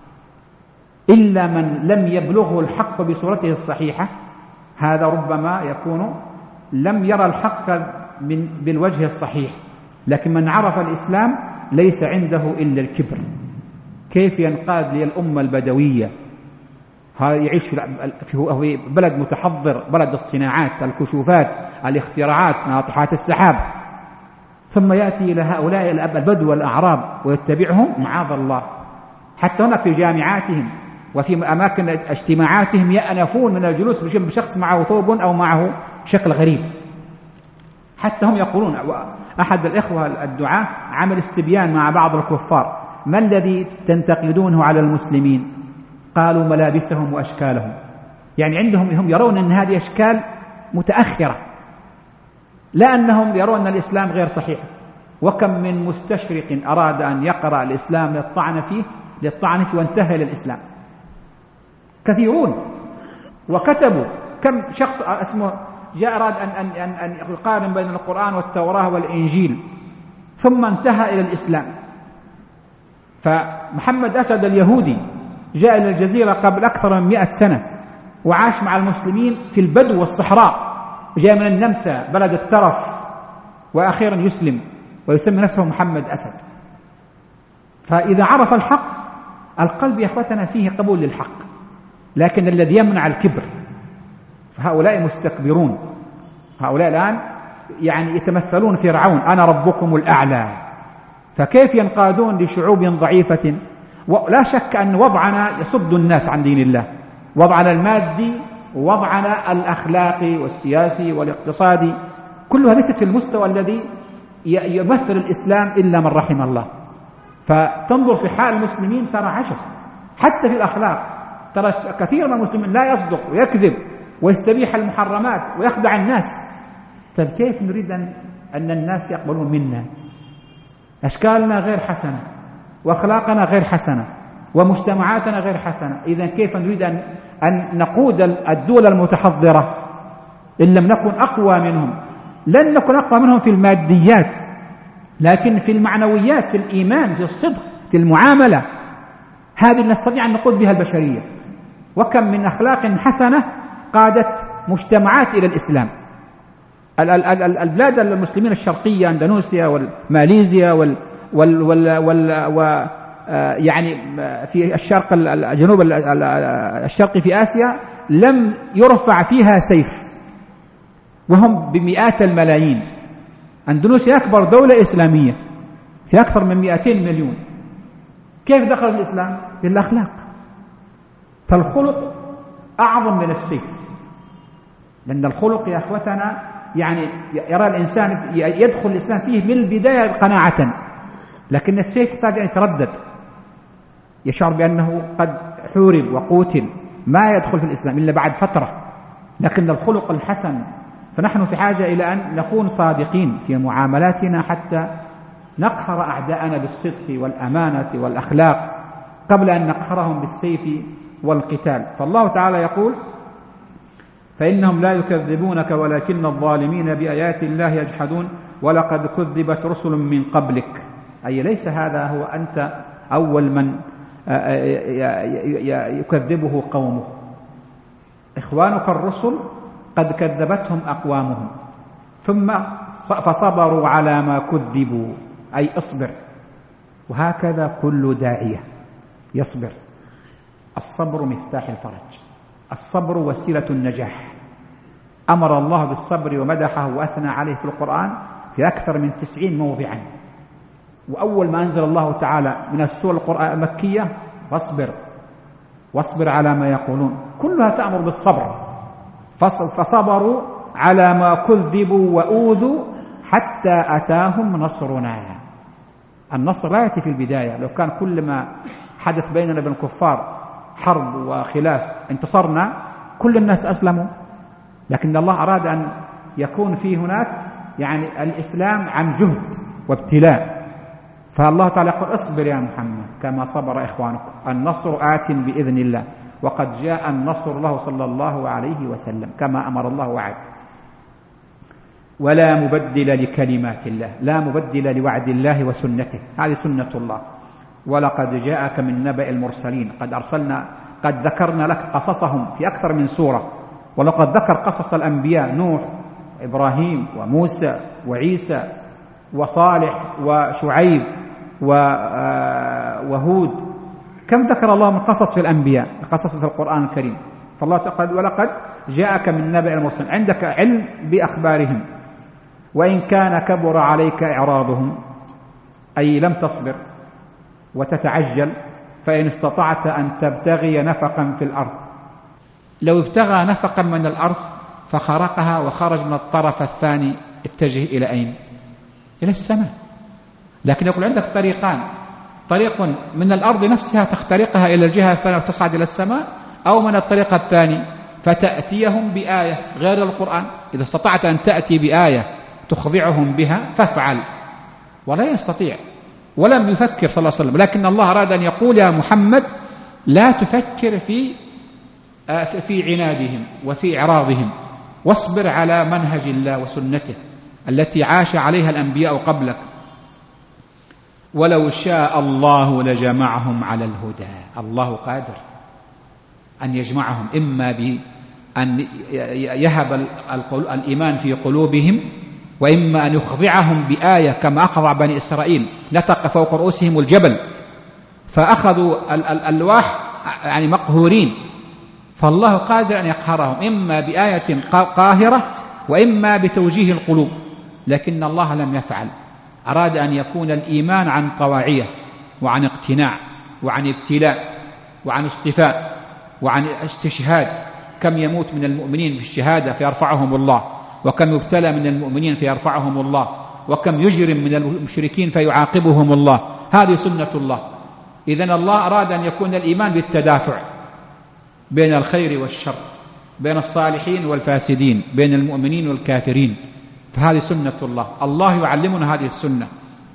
إلا من لم يبلغه الحق بصورته الصحيحة، هذا ربما يكون لم يرى الحق بالوجه الصحيح. لكن من عرف الإسلام ليس عنده إلا الكبر. كيف ينقاد للأمة البدوية يعيش في بلد متحضر، بلد الصناعات، الكشوفات، الاختراعات، ناطحات السحاب، ثم يأتي إلى هؤلاء البدو والأعراب ويتبعهم؟ معاذ الله. حتى هناك في جامعاتهم وفي أماكن اجتماعاتهم يأنفون من الجلوس بشخص معه ثوب أو معه شكل غريب. حتى هم يقولون، أحد الإخوة الدعاة عمل استبيان مع بعض الكفار: ما الذي تنتقدونه على المسلمين؟ قالوا: ملابسهم وأشكالهم. يعني عندهم هم يرون أن هذه أشكال متأخرة، لا أنهم يرون أن الإسلام غير صحيح. وكم من مستشرق أراد أن يقرأ الإسلام للطعن فيه وانتهى إلى الإسلام كثيرون، وكتبوا. كم شخص اسمه جاء أراد أن يقارن بين القرآن والتوراة والإنجيل ثم انتهى إلى الإسلام. فمحمد أسد اليهودي جاء إلى الجزيرة قبل أكثر من 100 سنة وعاش مع المسلمين في البدو والصحراء، جاء من النمسا بلد الترف، وأخيرا يسلم ويسمي نفسه محمد أسد. فإذا عرف الحق القلب يا أخوتنا فيه قبول للحق، لكن الذي يمنع الكبر. فهؤلاء مستكبرون، هؤلاء الآن يعني يتمثلون فرعون: أنا ربكم الأعلى. فكيف ينقادون لشعوب ضعيفة؟ ولا شك أن وضعنا يصد الناس عن دين الله، وضعنا المادي ووضعنا الأخلاقي والسياسي والاقتصادي كلها ليست في المستوى الذي يمثل الإسلام إلا من رحم الله. فتنظر في حال المسلمين ترى عجب، حتى في الأخلاق ترى كثير من المسلمين لا يصدق ويكذب ويستبيح المحرمات ويخدع الناس. طيب كيف نريد أن الناس يقبلون منا؟ أشكالنا غير حسنة وأخلاقنا غير حسنة ومجتمعاتنا غير حسنة. إذن كيف نريد أن نقود الدول المتحضرة إن لم نكن أقوى منهم؟ لن نكن أقوى منهم في الماديات، لكن في المعنويات، في الإيمان، في الصدق، في المعاملة، هذه نستطيع أن نقود بها البشرية. وكم من أخلاق حسنة قادت مجتمعات إلى الإسلام. البلاد المسلمين الشرقية، أندونيسيا والماليزيا يعني في الشرق الجنوب الشرقي في آسيا لم يرفع فيها سيف وهم بمئات الملايين. أندونيسيا أكبر دولة إسلامية في أكثر من 200 مليون. كيف دخل الإسلام؟ بالأخلاق. فالخلق أعظم من السيف، لأن الخلق يا أخوتنا يعني يرى الإنسان يدخل الإسلام فيه من البداية قناعة، لكن السيف يحتاج أن يتردد، يشعر بأنه قد حورب وقوتل، ما يدخل في الإسلام إلا بعد فترة. لكن الخلق الحسن، فنحن في حاجة إلى أن نكون صادقين في معاملاتنا حتى نقهر أعداءنا بالصدق والأمانة والأخلاق قبل أن نقهرهم بالسيف والقتال. فالله تعالى يقول: فإنهم لا يكذبونك ولكن الظالمين بآيات الله يجحدون ولقد كذبت رسل من قبلك. أي ليس هذا هو أنت أول من يكذبه قومه، إخوانك الرسل قد كذبتهم أقوامهم ثم فصبروا على ما كذبوا، أي اصبر. وهكذا كل داعية يصبر. الصبر مفتاح الفرج، الصبر وسيلة النجاح. أمر الله بالصبر ومدحه وأثنى عليه في القرآن في أكثر من 90 موضعا. وأول ما أنزل الله تعالى من السور القرآن المكية واصبر على ما يقولون، كلها تأمر بالصبر، فصبروا على ما كذبوا وأوذوا حتى أتاهم نصرنا. النصر لا يأتي في البداية. لو كان كل ما حدث بيننا وبين الكفار حرب وخلاف انتصرنا كل الناس أسلموا، لكن الله أراد أن يكون في هناك يعني الإسلام عن جهد وابتلاء. فالله تعالى يقول اصبر يا محمد كما صبر إخوانكم، النصر آت بإذن الله، وقد جاء النصر له صلى الله عليه وسلم كما أمر الله وعد. ولا مبدل لكلمات الله، لا مبدل لوعد الله وسنته، هذه سنة الله. ولقد جاءك من نبأ المرسلين، قد ذكرنا لك قصصهم في أكثر من سورة، ولقد ذكر قصص الأنبياء نوح إبراهيم وموسى وعيسى وصالح وشعيب وهود. كم ذكر الله من قصص في الأنبياء، قصص في القرآن الكريم. فالله قال ولقد جاءك من نبأ المرسلين، عندك علم بأخبارهم. وإن كان كبر عليك إعراضهم، أي لم تصبر وتتعجل، فإن استطعت أن تبتغي نفقا في الأرض. لو ابتغى نفقا من الأرض فخرقها وخرج من الطرف الثاني، اتجه إلى أين؟ إلى السماء. لكن يقول عندك طريقان، طريق من الأرض نفسها تخترقها إلى الجهة الثانية وتصعد إلى السماء، أو من الطريق الثاني فتأتيهم بآية غير القرآن. إذا استطعت أن تأتي بآية تخضعهم بها فافعل، ولا يستطيع ولم يفكر صلى الله عليه وسلم. لكن الله أراد أن يقول يا محمد لا تفكر في عنادهم وفي إعراضهم، واصبر على منهج الله وسنته التي عاش عليها الأنبياء قبلك. ولو شاء الله لجمعهم على الهدى، الله قادر أن يجمعهم، إما بأن يهب الإيمان في قلوبهم، وإما أن يخضعهم بآية كما أخضع بني إسرائيل، نطق فوق رؤوسهم الجبل فأخذوا الألواح يعني مقهورين. فالله قادر أن يقهرهم إما بآية قاهرة وإما بتوجيه القلوب، لكن الله لم يفعل. أراد أن يكون الإيمان عن طواعية وعن اقتناع وعن ابتلاء وعن اصطفاء وعن استشهاد. كم يموت من المؤمنين في الشهادة فيرفعهم الله، وكم يبتلى من المؤمنين فيرفعهم الله، وكم يجرم من المشركين فيعاقبهم الله. هذه سنة الله. إذن الله أراد أن يكون الإيمان بالتدافع بين الخير والشر، بين الصالحين والفاسدين، بين المؤمنين والكافرين. فهذه سنة الله، الله يعلمنا هذه السنة.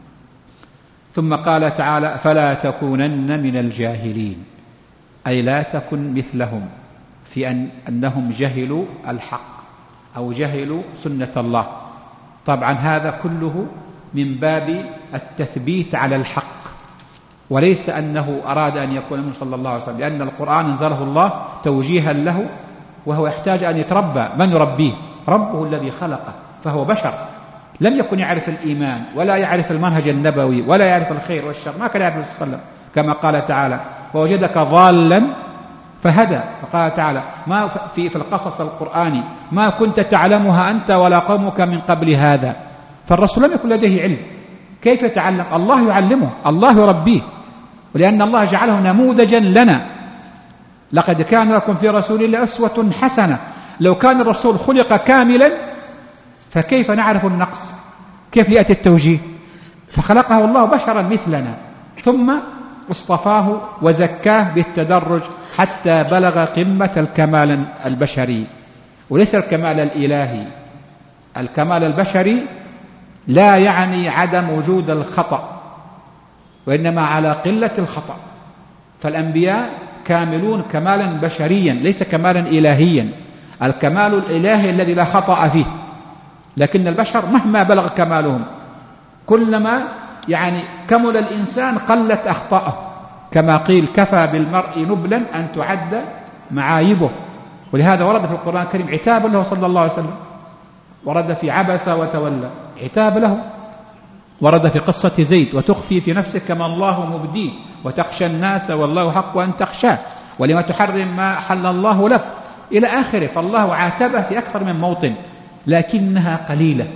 ثم قال تعالى فلا تكونن من الجاهلين، أي لا تكن مثلهم في أنهم جهلوا الحق أو جهلوا سنة الله. طبعا هذا كله من باب التثبيت على الحق، وليس أنه أراد أن يكون منه صلى الله عليه وسلم، لأن القرآن انزله الله توجيها له، وهو يحتاج أن يتربى. من يربيه؟ ربه الذي خلقه، فهو بشر لم يكن يعرف الإيمان ولا يعرف المنهج النبوي ولا يعرف الخير والشر، ما كان يعرف صلى الله عليه وسلم. كما قال تعالى ووجدك ضالا فهدى. فقال تعالى ما في القصص القرآني ما كنت تعلمها أنت ولا قومك من قبل هذا. فالرسول لم يكن لديه علم، كيف يتعلم؟ الله يعلمه، الله يربيه، ولأن الله جعله نموذجا لنا. لقد كان لكم في رسول الله أسوة حسنة. لو كان الرسول خلق كاملا فكيف نعرف النقص؟ كيف يأتي التوجيه؟ فخلقه الله بشرا مثلنا، ثم اصطفاه وزكاه بالتدرج حتى بلغ قمة الكمال البشري، وليس الكمال الإلهي. الكمال البشري لا يعني عدم وجود الخطأ، وإنما على قلة الخطأ. فالأنبياء كاملون كمالا بشريا ليس كمالا إلهيا. الكمال الإلهي الذي لا خطأ فيه، لكن البشر مهما بلغ كمالهم كلما يعني كمل الإنسان قلت أخطاءه، كما قيل كفى بالمرء نبلا أن تعد معايبه. ولهذا ورد في القرآن الكريم عتاب له صلى الله عليه وسلم، ورد في عبس وتولى عتاب له، ورد في قصة زيد وتخفي في نفسك ما الله مبديه وتخشى الناس والله حق أن تخشاه ولما تحرم ما حل الله لك إلى آخره. فالله عاتبه في أكثر من موطن، لكنها قليلة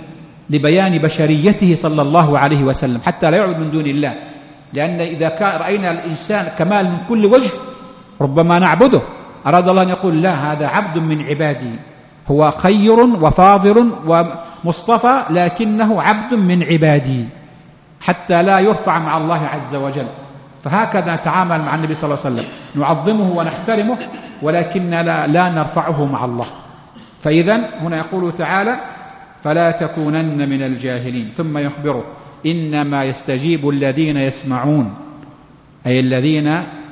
لبيان بشريته صلى الله عليه وسلم حتى لا يعبد من دون الله، لأن إذا رأينا الإنسان كمال من كل وجه ربما نعبده. أراد الله أن يقول لا، هذا عبد من عبادي، هو خير وفاضل ومصطفى لكنه عبد من عبادي، حتى لا يرفع مع الله عز وجل. فهكذا نتعامل مع النبي صلى الله عليه وسلم، نعظمه ونحترمه ولكن لا نرفعه مع الله. فإذا هنا يقول تعالى فلا تكونن من الجاهلين، ثم يخبره إنما يستجيب الذين يسمعون، أي الذين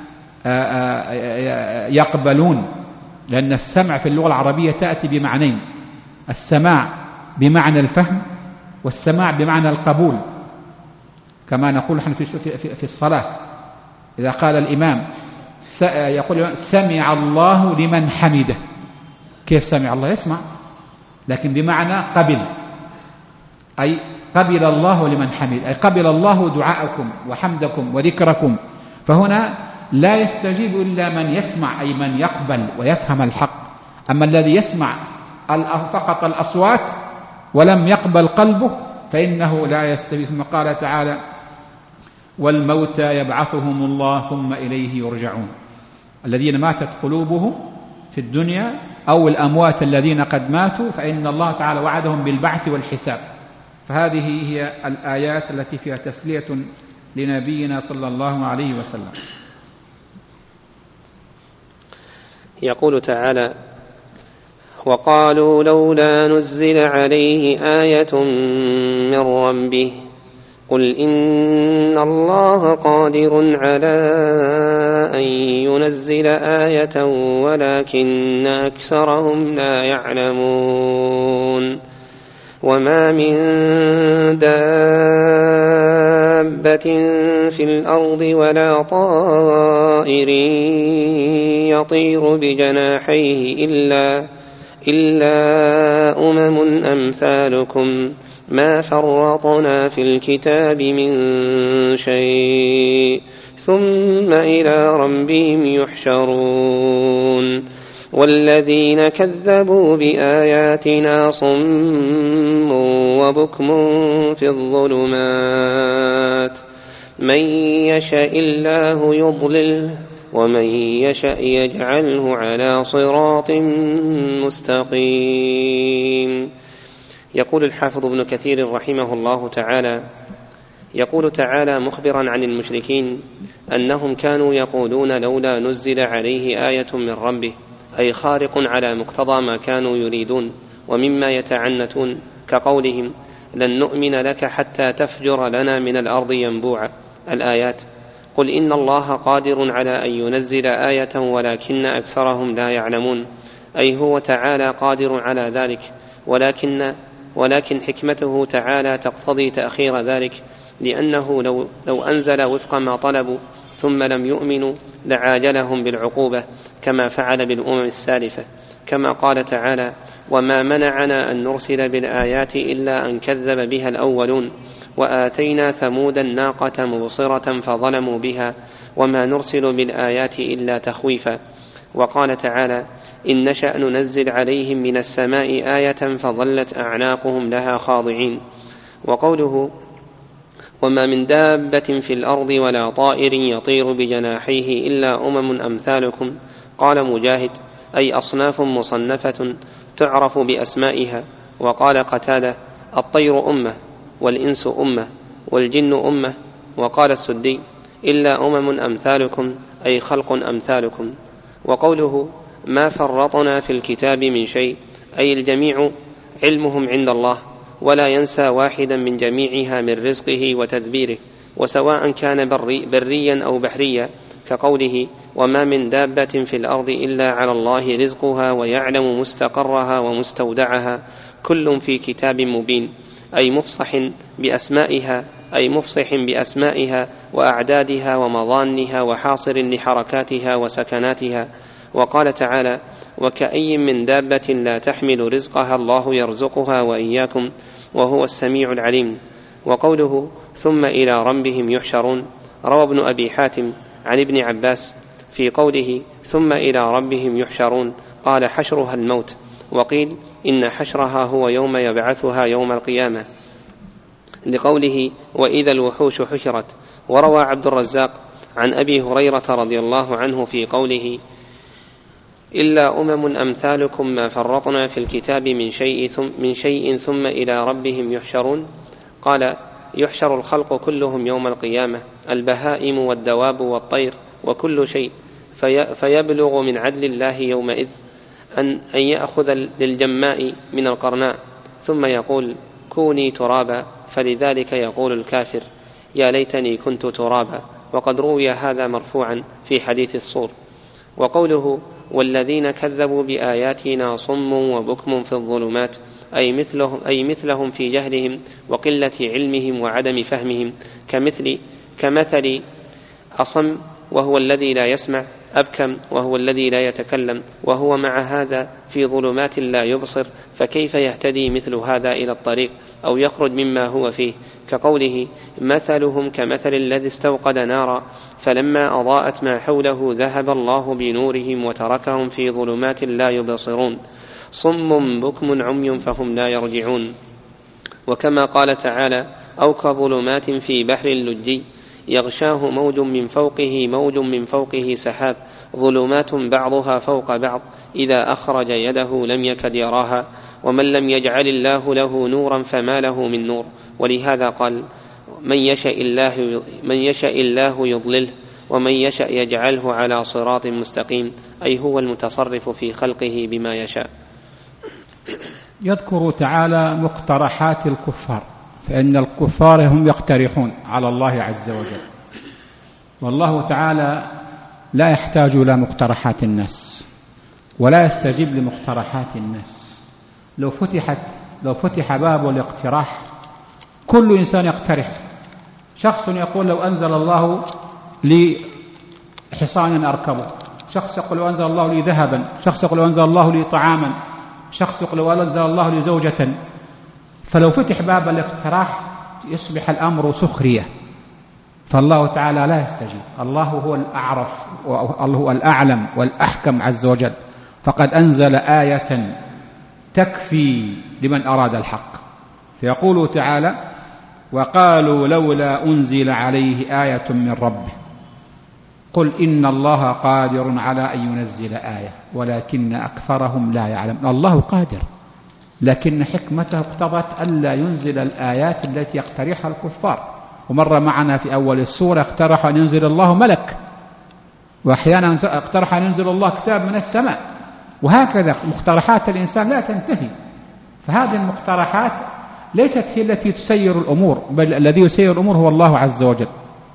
يقبلون، لأن السمع في اللغة العربية تأتي بمعنين: السماع بمعنى الفهم، والسماع بمعنى القبول، كما نقول نحن في الصلاة إذا قال الإمام يقول سمع الله لمن حمده. كيف سمع الله؟ يسمع، لكن بمعنى قبل، أي قبل الله لمن حمد، أي قبل الله دعاءكم وحمدكم وذكركم. فهنا لا يستجيب إلا من يسمع، أي من يقبل ويفهم الحق. أما الذي يسمع فقط الأصوات ولم يقبل قلبه فإنه لا يستجيب. ثم قال تعالى والموتى يبعثهم الله ثم إليه يرجعون، الذين ماتت قلوبهم في الدنيا أو الأموات الذين قد ماتوا فإن الله تعالى وعدهم بالبعث والحساب. فهذه هي الآيات التي فيها تسلية لنبينا صلى الله عليه وسلم. يقول تعالى وقالوا لولا نزل عليه آية من ربه قل إن الله قادر على أن ينزل آية ولكن أكثرهم لا يعلمون وما من دابة في الأرض ولا طائر يطير بجناحيه إلا أمم أمثالكم ما فرطنا في الكتاب من شيء ثم إلى ربهم يحشرون والذين كذبوا بآياتنا صم وبكم في الظلمات من يشاء الله يضلله ومن يشاء يجعله على صراط مستقيم. يقول الحافظ ابن كثير رحمه الله تعالى يقول تعالى مخبرا عن المشركين أنهم كانوا يقولون لولا نزل عليه آية من ربه، أي خارق على مقتضى ما كانوا يريدون ومما يتعنتون، كقولهم لن نؤمن لك حتى تفجر لنا من الأرض ينبوعا الآيات. قل إن الله قادر على أن ينزل آية ولكن أكثرهم لا يعلمون، أي هو تعالى قادر على ذلك ولكن حكمته تعالى تقتضي تأخير ذلك، لأنه لو أنزل وفق ما طلبوا ثم لم يؤمنوا لعاجلهم بالعقوبة كما فعل بالأمم السالفة، كما قال تعالى وما منعنا أن نرسل بالآيات إلا أن كذب بها الأولون وآتينا ثمود الناقة مبصرة فظلموا بها وما نرسل بالآيات إلا تخويفا. وقال تعالى إن نشأ ننزل عليهم من السماء آية فظلت أعناقهم لها خاضعين. وقوله وما من دابة في الأرض ولا طائر يطير بجناحيه إلا أمم أمثالكم، قال مجاهد أي أصناف مصنفة تعرف بأسمائها. وقال قتادة الطير أمة والإنس أمة والجن أمة. وقال السدي إلا أمم أمثالكم أي خلق أمثالكم. وقوله ما فرطنا في الكتاب من شيء، أي الجميع علمهم عند الله ولا ينسى واحدا من جميعها من رزقه وتدبيره، وسواء كان بريا أو بحريا، كقوله وما من دابة في الأرض إلا على الله رزقها ويعلم مستقرها ومستودعها كل في كتاب مبين، أي مفصح بأسمائها وأعدادها ومظانها وحاصر لحركاتها وسكناتها. وقال تعالى وكأي من دابة لا تحمل رزقها الله يرزقها وإياكم وهو السميع العليم. وقوله ثم إلى ربهم يحشرون، روى ابن أبي حاتم عن ابن عباس في قوله ثم إلى ربهم يحشرون قال حشرها الموت، وقيل إن حشرها هو يوم يبعثها يوم القيامة، لقوله وإذا الوحوش حشرت. وروى عبد الرزاق عن أبي هريرة رضي الله عنه في قوله إلا أمثالكم ما فرطنا في الكتاب من شيء ثم إلى ربهم يحشرون. قال يحشر الخلق كلهم يوم القيامة، البهائم والدواب والطير وكل شيء، فيبلغ من عدل الله يومئذ أن يأخذ للجماء من القرناء ثم يقول كوني ترابا، فلذلك يقول الكافر يا ليتني كنت ترابا. وقد روي هذا مرفوعا في حديث الصور. وقوله والذين كذبوا بآياتنا صم وبكم في الظلمات، أي مثلهم في جهلهم وقلة علمهم وعدم فهمهم، كمثل أصم وهو الذي لا يسمع، أبكم وهو الذي لا يتكلم، وهو مع هذا في ظلمات لا يبصر، فكيف يهتدي مثل هذا إلى الطريق أو يخرج مما هو فيه؟ كقوله مثلهم كمثل الذي استوقد نارا فلما أضاءت ما حوله ذهب الله بنورهم وتركهم في ظلمات لا يبصرون، صم بكم عمي فهم لا يرجعون. وكما قال تعالى أو كظلمات في بحر لجي يغشاه موج من فوقه سحاب، ظلمات بعضها فوق بعض إذا أخرج يده لم يكد يراها، ومن لم يجعل الله له نورا فما له من نور. ولهذا قال من يشاء الله يضلله ومن يشاء يجعله على صراط مستقيم، أي هو المتصرف في خلقه بما يشاء. يذكر تعالى مقترحات الكفار، فإن الكفار هم يقترحون على الله عز وجل، والله تعالى لا يحتاج إلى مقترحات الناس ولا يستجيب لمقترحات الناس. لو فتح باب الاقتراح كل إنسان يقترح. شخص يقول لو أنزل الله لي حصانا أركبه، شخص يقول لو أنزل الله لي ذهبا، شخص يقول لو أنزل الله لي طعاما، شخص يقول لو أنزل الله لي زوجة. فلو فتح باب الاقتراح يصبح الأمر سخرية، فالله تعالى لا يستجيب. الله هو الأعرف والله هو الأعلم والأحكم عز وجل، فقد أنزل آية تكفي لمن أراد الحق. فيقول تعالى وقالوا لولا أنزل عليه آية من ربه قل إن الله قادر على أن ينزل آية ولكن أكثرهم لا يعلم. الله قادر، لكن حكمته اقتضت ألا ينزل الآيات التي يقترحها الكفار. ومر معنا في أول السورة اقترح أن ينزل الله ملك، وأحيانا اقترح أن ينزل الله كتاب من السماء، وهكذا مقترحات الإنسان لا تنتهي. فهذه المقترحات ليست هي التي تسير الأمور، بل الذي يسير الأمور هو الله عز وجل.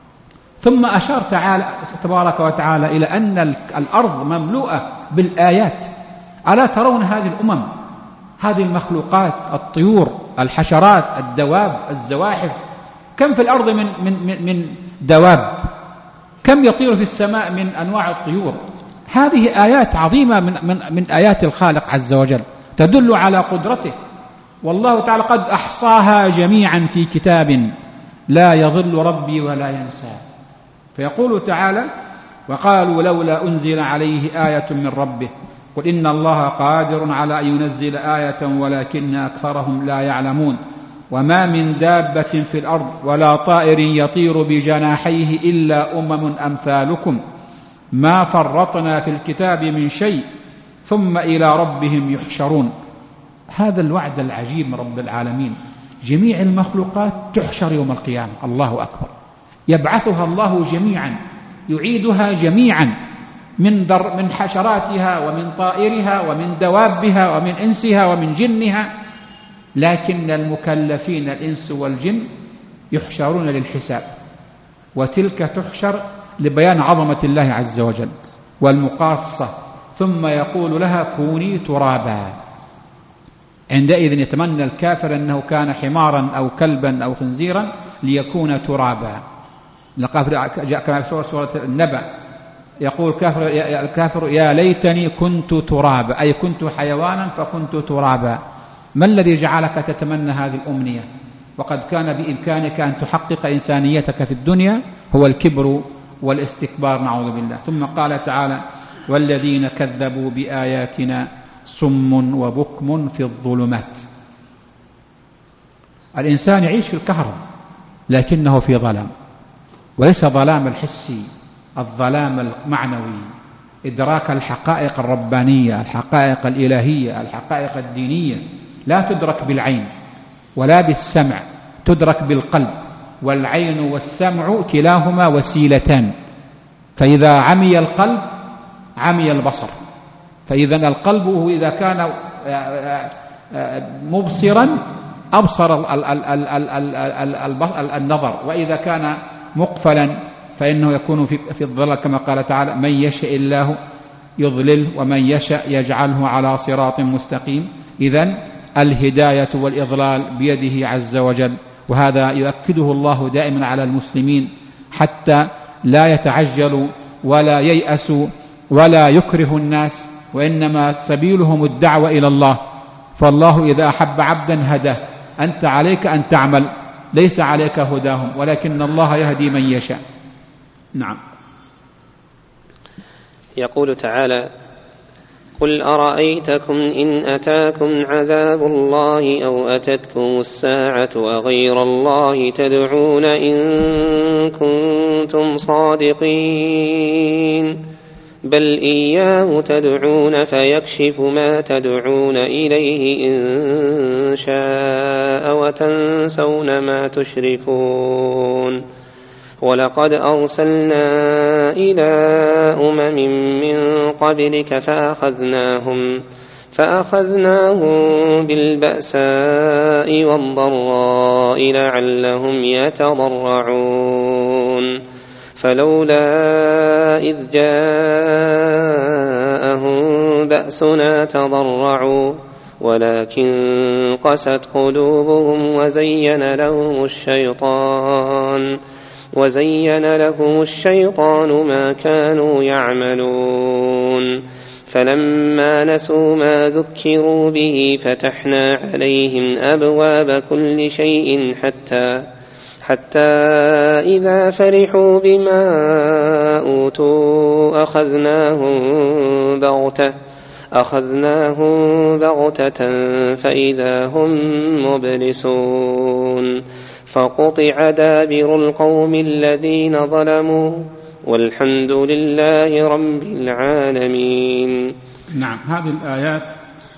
ثم أشار تعالى تبارك وتعالى إلى أن الأرض مملوءة بالآيات. ألا ترون هذه الأمم، هذه المخلوقات، الطيور، الحشرات، الدواب، الزواحف، كم في الأرض من دواب، كم يطير في السماء من أنواع الطيور. هذه آيات عظيمة من آيات الخالق عز وجل تدل على قدرته، والله تعالى قد أحصاها جميعا في كتاب لا يضل ربي ولا ينسى. فيقول تعالى وقالوا لولا أنزل عليه آية من ربه قل إن الله قادر على أن ينزل آية ولكن أكثرهم لا يعلمون. وما من دابة في الأرض ولا طائر يطير بجناحيه إلا أمثالكم ما فرطنا في الكتاب من شيء ثم إلى ربهم يحشرون. هذا الوعد العجيب من رب العالمين، جميع المخلوقات تحشر يوم القيامة، الله أكبر، يبعثها الله جميعا، يعيدها جميعا من حشراتها ومن طائرها ومن دوابها ومن إنسها ومن جنها. لكن المكلفين الإنس والجن يحشرون للحساب، وتلك تحشر لبيان عظمة الله عز وجل والمقاصة، ثم يقول لها كوني ترابا. عندئذ يتمنى الكافر أنه كان حمارا أو كلبا أو خنزيرا ليكون ترابا. جاء كما في سورة النبأ يقول الكافر يا ليتني كنت ترابا، أي كنت حيوانا فكنت ترابا. ما الذي جعلك تتمنى هذه الأمنية وقد كان بإمكانك أن تحقق إنسانيتك في الدنيا؟ هو الكبر والاستكبار، نعوذ بالله. ثم قال تعالى والذين كذبوا بآياتنا صم وبكم في الظلمات، الإنسان يعيش في الكهرباء لكنه في ظلام، وليس ظلام الحسي، الظلام المعنوي، إدراك الحقائق الربانية، الحقائق الإلهية، الحقائق الدينية لا تدرك بالعين ولا بالسمع، تدرك بالقلب، والعين والسمع كلاهما وسيلتان، فإذا عمي القلب عمي البصر، فإذا القلب إذا كان مبصرا أبصر النظر، وإذا كان مقفلا فإنه يكون في الضلال، كما قال تعالى: من يشاء الله يضلله ومن يشاء يجعله على صراط مستقيم. إذن الهداية والإضلال بيده عز وجل، وهذا يؤكده الله دائما على المسلمين حتى لا يتعجلوا ولا ييأسوا ولا يكره الناس، وإنما سبيلهم الدعوة إلى الله، فالله إذا أحب عبدا هداه، أنت عليك أن تعمل، ليس عليك هداهم، ولكن الله يهدي من يشاء. نعم. يقول تعالى: قل أرأيتكم إن أتاكم عذاب الله أو أتتكم الساعة أغير الله تدعون إن كنتم صادقين بل إياه تدعون فيكشف ما تدعون إليه إن شاء وتنسون ما تشركون. ولقد أرسلنا إلى أمم من قبلك فأخذناهم بالبأساء والضراء لعلهم يتضرعون فلولا إذ جاءهم بأسنا تضرعوا ولكن قست قلوبهم وزين لهم الشيطان ما كانوا يعملون فلما نسوا ما ذكروا به فتحنا عليهم أبواب كل شيء حتى إذا فرحوا بما أوتوا أخذناهم بغتة فإذا هم مبلسون فقطع دابر القوم الذين ظلموا والحمد لله رب العالمين. نعم، هذه الآيات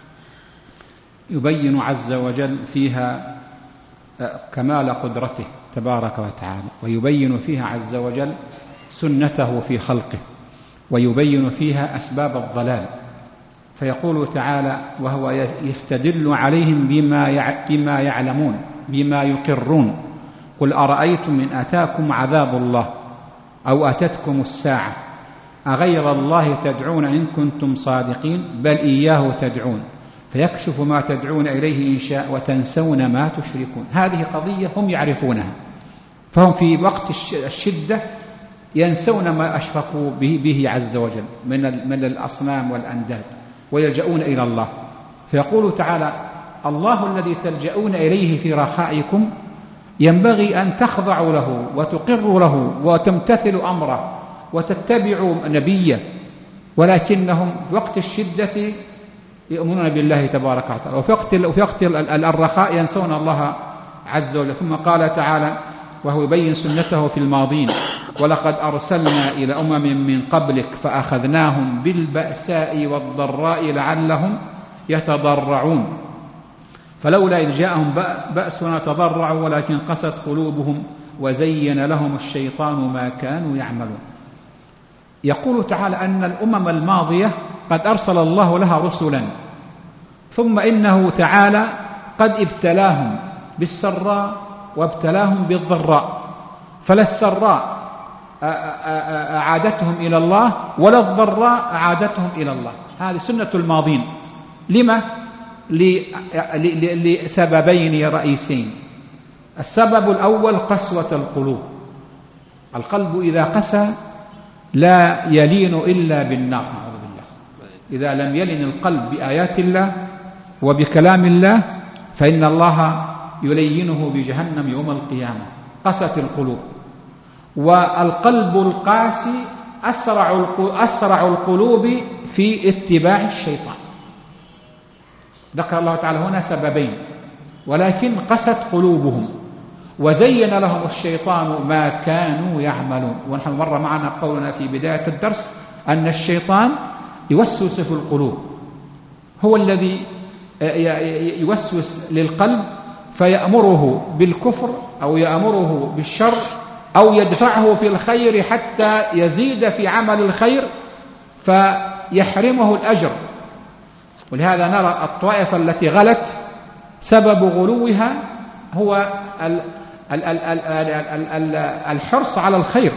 يبين عز وجل فيها كمال قدرته تبارك وتعالى، ويبين فيها عز وجل سنته في خلقه، ويبين فيها أسباب الضلال. فيقول تعالى وهو يستدل عليهم بما يعلمون بما يقرون: قل أرأيتم إن أتاكم عذاب الله أو أتتكم الساعة أغير الله تدعون إن كنتم صادقين بل إياه تدعون فيكشف ما تدعون إليه إن شاء وتنسون ما تشركون. هذه قضية هم يعرفونها، فهم في وقت الشدة ينسون ما أشركوا به عز وجل من الأصنام والأنداد ويلجؤون إلى الله. فيقول تعالى: الله الذي تلجؤون إليه في رخائكم ينبغي أن تخضعوا له وتقروا له وتمتثلوا أمره وتتبعوا نبيه، ولكنهم في وقت الشدة يؤمنون بالله تبارك وتعالى، وفي وقت الرخاء ينسون الله عز وجل. ثم قال تعالى وهو يبين سنته في الماضين: ولقد أرسلنا إلى أمم من قبلك فأخذناهم بالبأساء والضراء لعلهم يتضرعون فلولا إذ جاءهم بأسنا تضرعوا ولكن قست قلوبهم وزين لهم الشيطان ما كانوا يعملون. يقول تعالى أن الأمم الماضية قد أرسل الله لها رسلا، ثم إنه تعالى قد ابتلاهم بالسراء وابتلاهم بالضراء، فلا السراء أعادتهم إلى الله ولا الضراء أعادتهم إلى الله. هذه سنة الماضين. لما؟ لسببين رئيسين. السبب الأول قسوة القلوب. القلب إذا قسى لا يلين إلا بالنار، نعوذ بالله. إذا لم يلن القلب بآيات الله وبكلام الله فإن الله يلينه بجهنم يوم القيامة. قست القلوب. والقلب القاسي أسرع القلوب في اتباع الشيطان. ذكر الله تعالى هنا سببين، ولكن قست قلوبهم وزين لهم الشيطان ما كانوا يعملون. ونحن مر معنا قولنا في بداية الدرس أن الشيطان يوسوس في القلوب، هو الذي يوسوس للقلب فيأمره بالكفر أو يأمره بالشر أو يدفعه في الخير حتى يزيد في عمل الخير فيحرمه الأجر. ولهذا نرى الطائفة التي غلت سبب غلوها هو الحرص على الخير،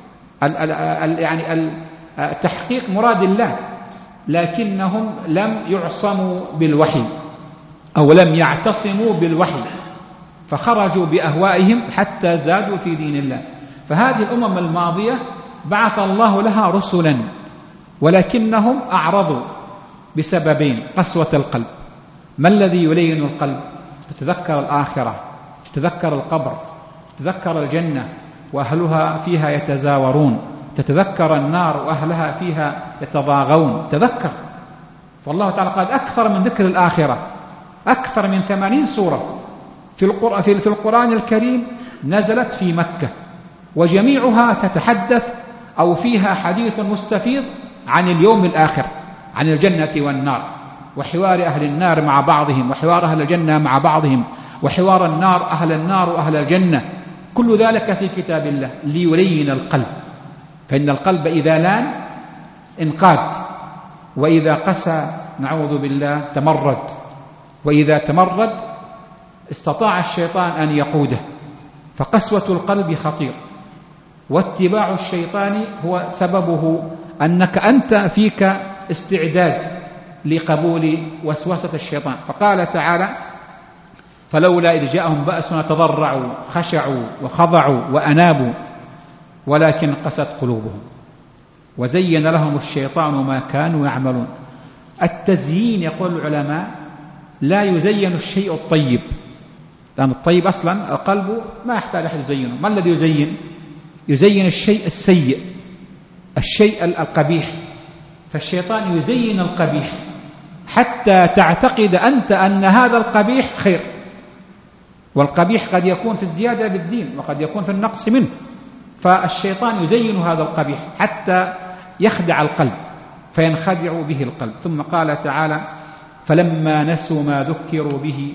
يعني تحقيق مراد الله، لكنهم لم يعصموا بالوحي أو لم يعتصموا بالوحي فخرجوا بأهوائهم حتى زادوا في دين الله. فهذه الأمم الماضية بعث الله لها رسلا ولكنهم أعرضوا بسببين: قسوة القلب. ما الذي يلين القلب؟ تتذكر الآخرة، تتذكر القبر، تتذكر الجنة وأهلها فيها يتزاورون، تتذكر النار وأهلها فيها يتضاغون، تذكر. فالله تعالى قال أكثر من ذكر الآخرة، أكثر من 80 سورة في القرآن الكريم نزلت في مكة، وجميعها تتحدث أو فيها حديث مستفيض عن اليوم الآخر، عن الجنة والنار، وحوار أهل النار مع بعضهم، وحوار أهل الجنة مع بعضهم، وحوار النار أهل النار وأهل الجنة. كل ذلك في كتاب الله ليلين القلب، فإن القلب إذا لان انقاد، وإذا قسى نعوذ بالله تمرد، وإذا تمرد استطاع الشيطان أن يقوده. فقسوة القلب خطير، واتباع الشيطان هو سببه أنك أنت فيك استعداد لقبول وسوسة الشيطان. فقال تعالى: فلولا إذ جاءهم بأسنا تضرعوا خشعوا وخضعوا وأنابوا ولكن قست قلوبهم وزين لهم الشيطان ما كانوا يعملون. التزيين يقول العلماء لا يزين الشيء الطيب، لأن الطيب أصلا القلب ما يحتاج أحد يزينه. ما الذي يزين؟ يزين الشيء السيء، الشيء القبيح. فالشيطان يزين القبيح حتى تعتقد أنت أن هذا القبيح خير، والقبيح قد يكون في الزيادة بالدين وقد يكون في النقص منه. فالشيطان يزين هذا القبيح حتى يخدع القلب فينخدع به القلب. ثم قال تعالى: فلما نسوا ما ذكروا به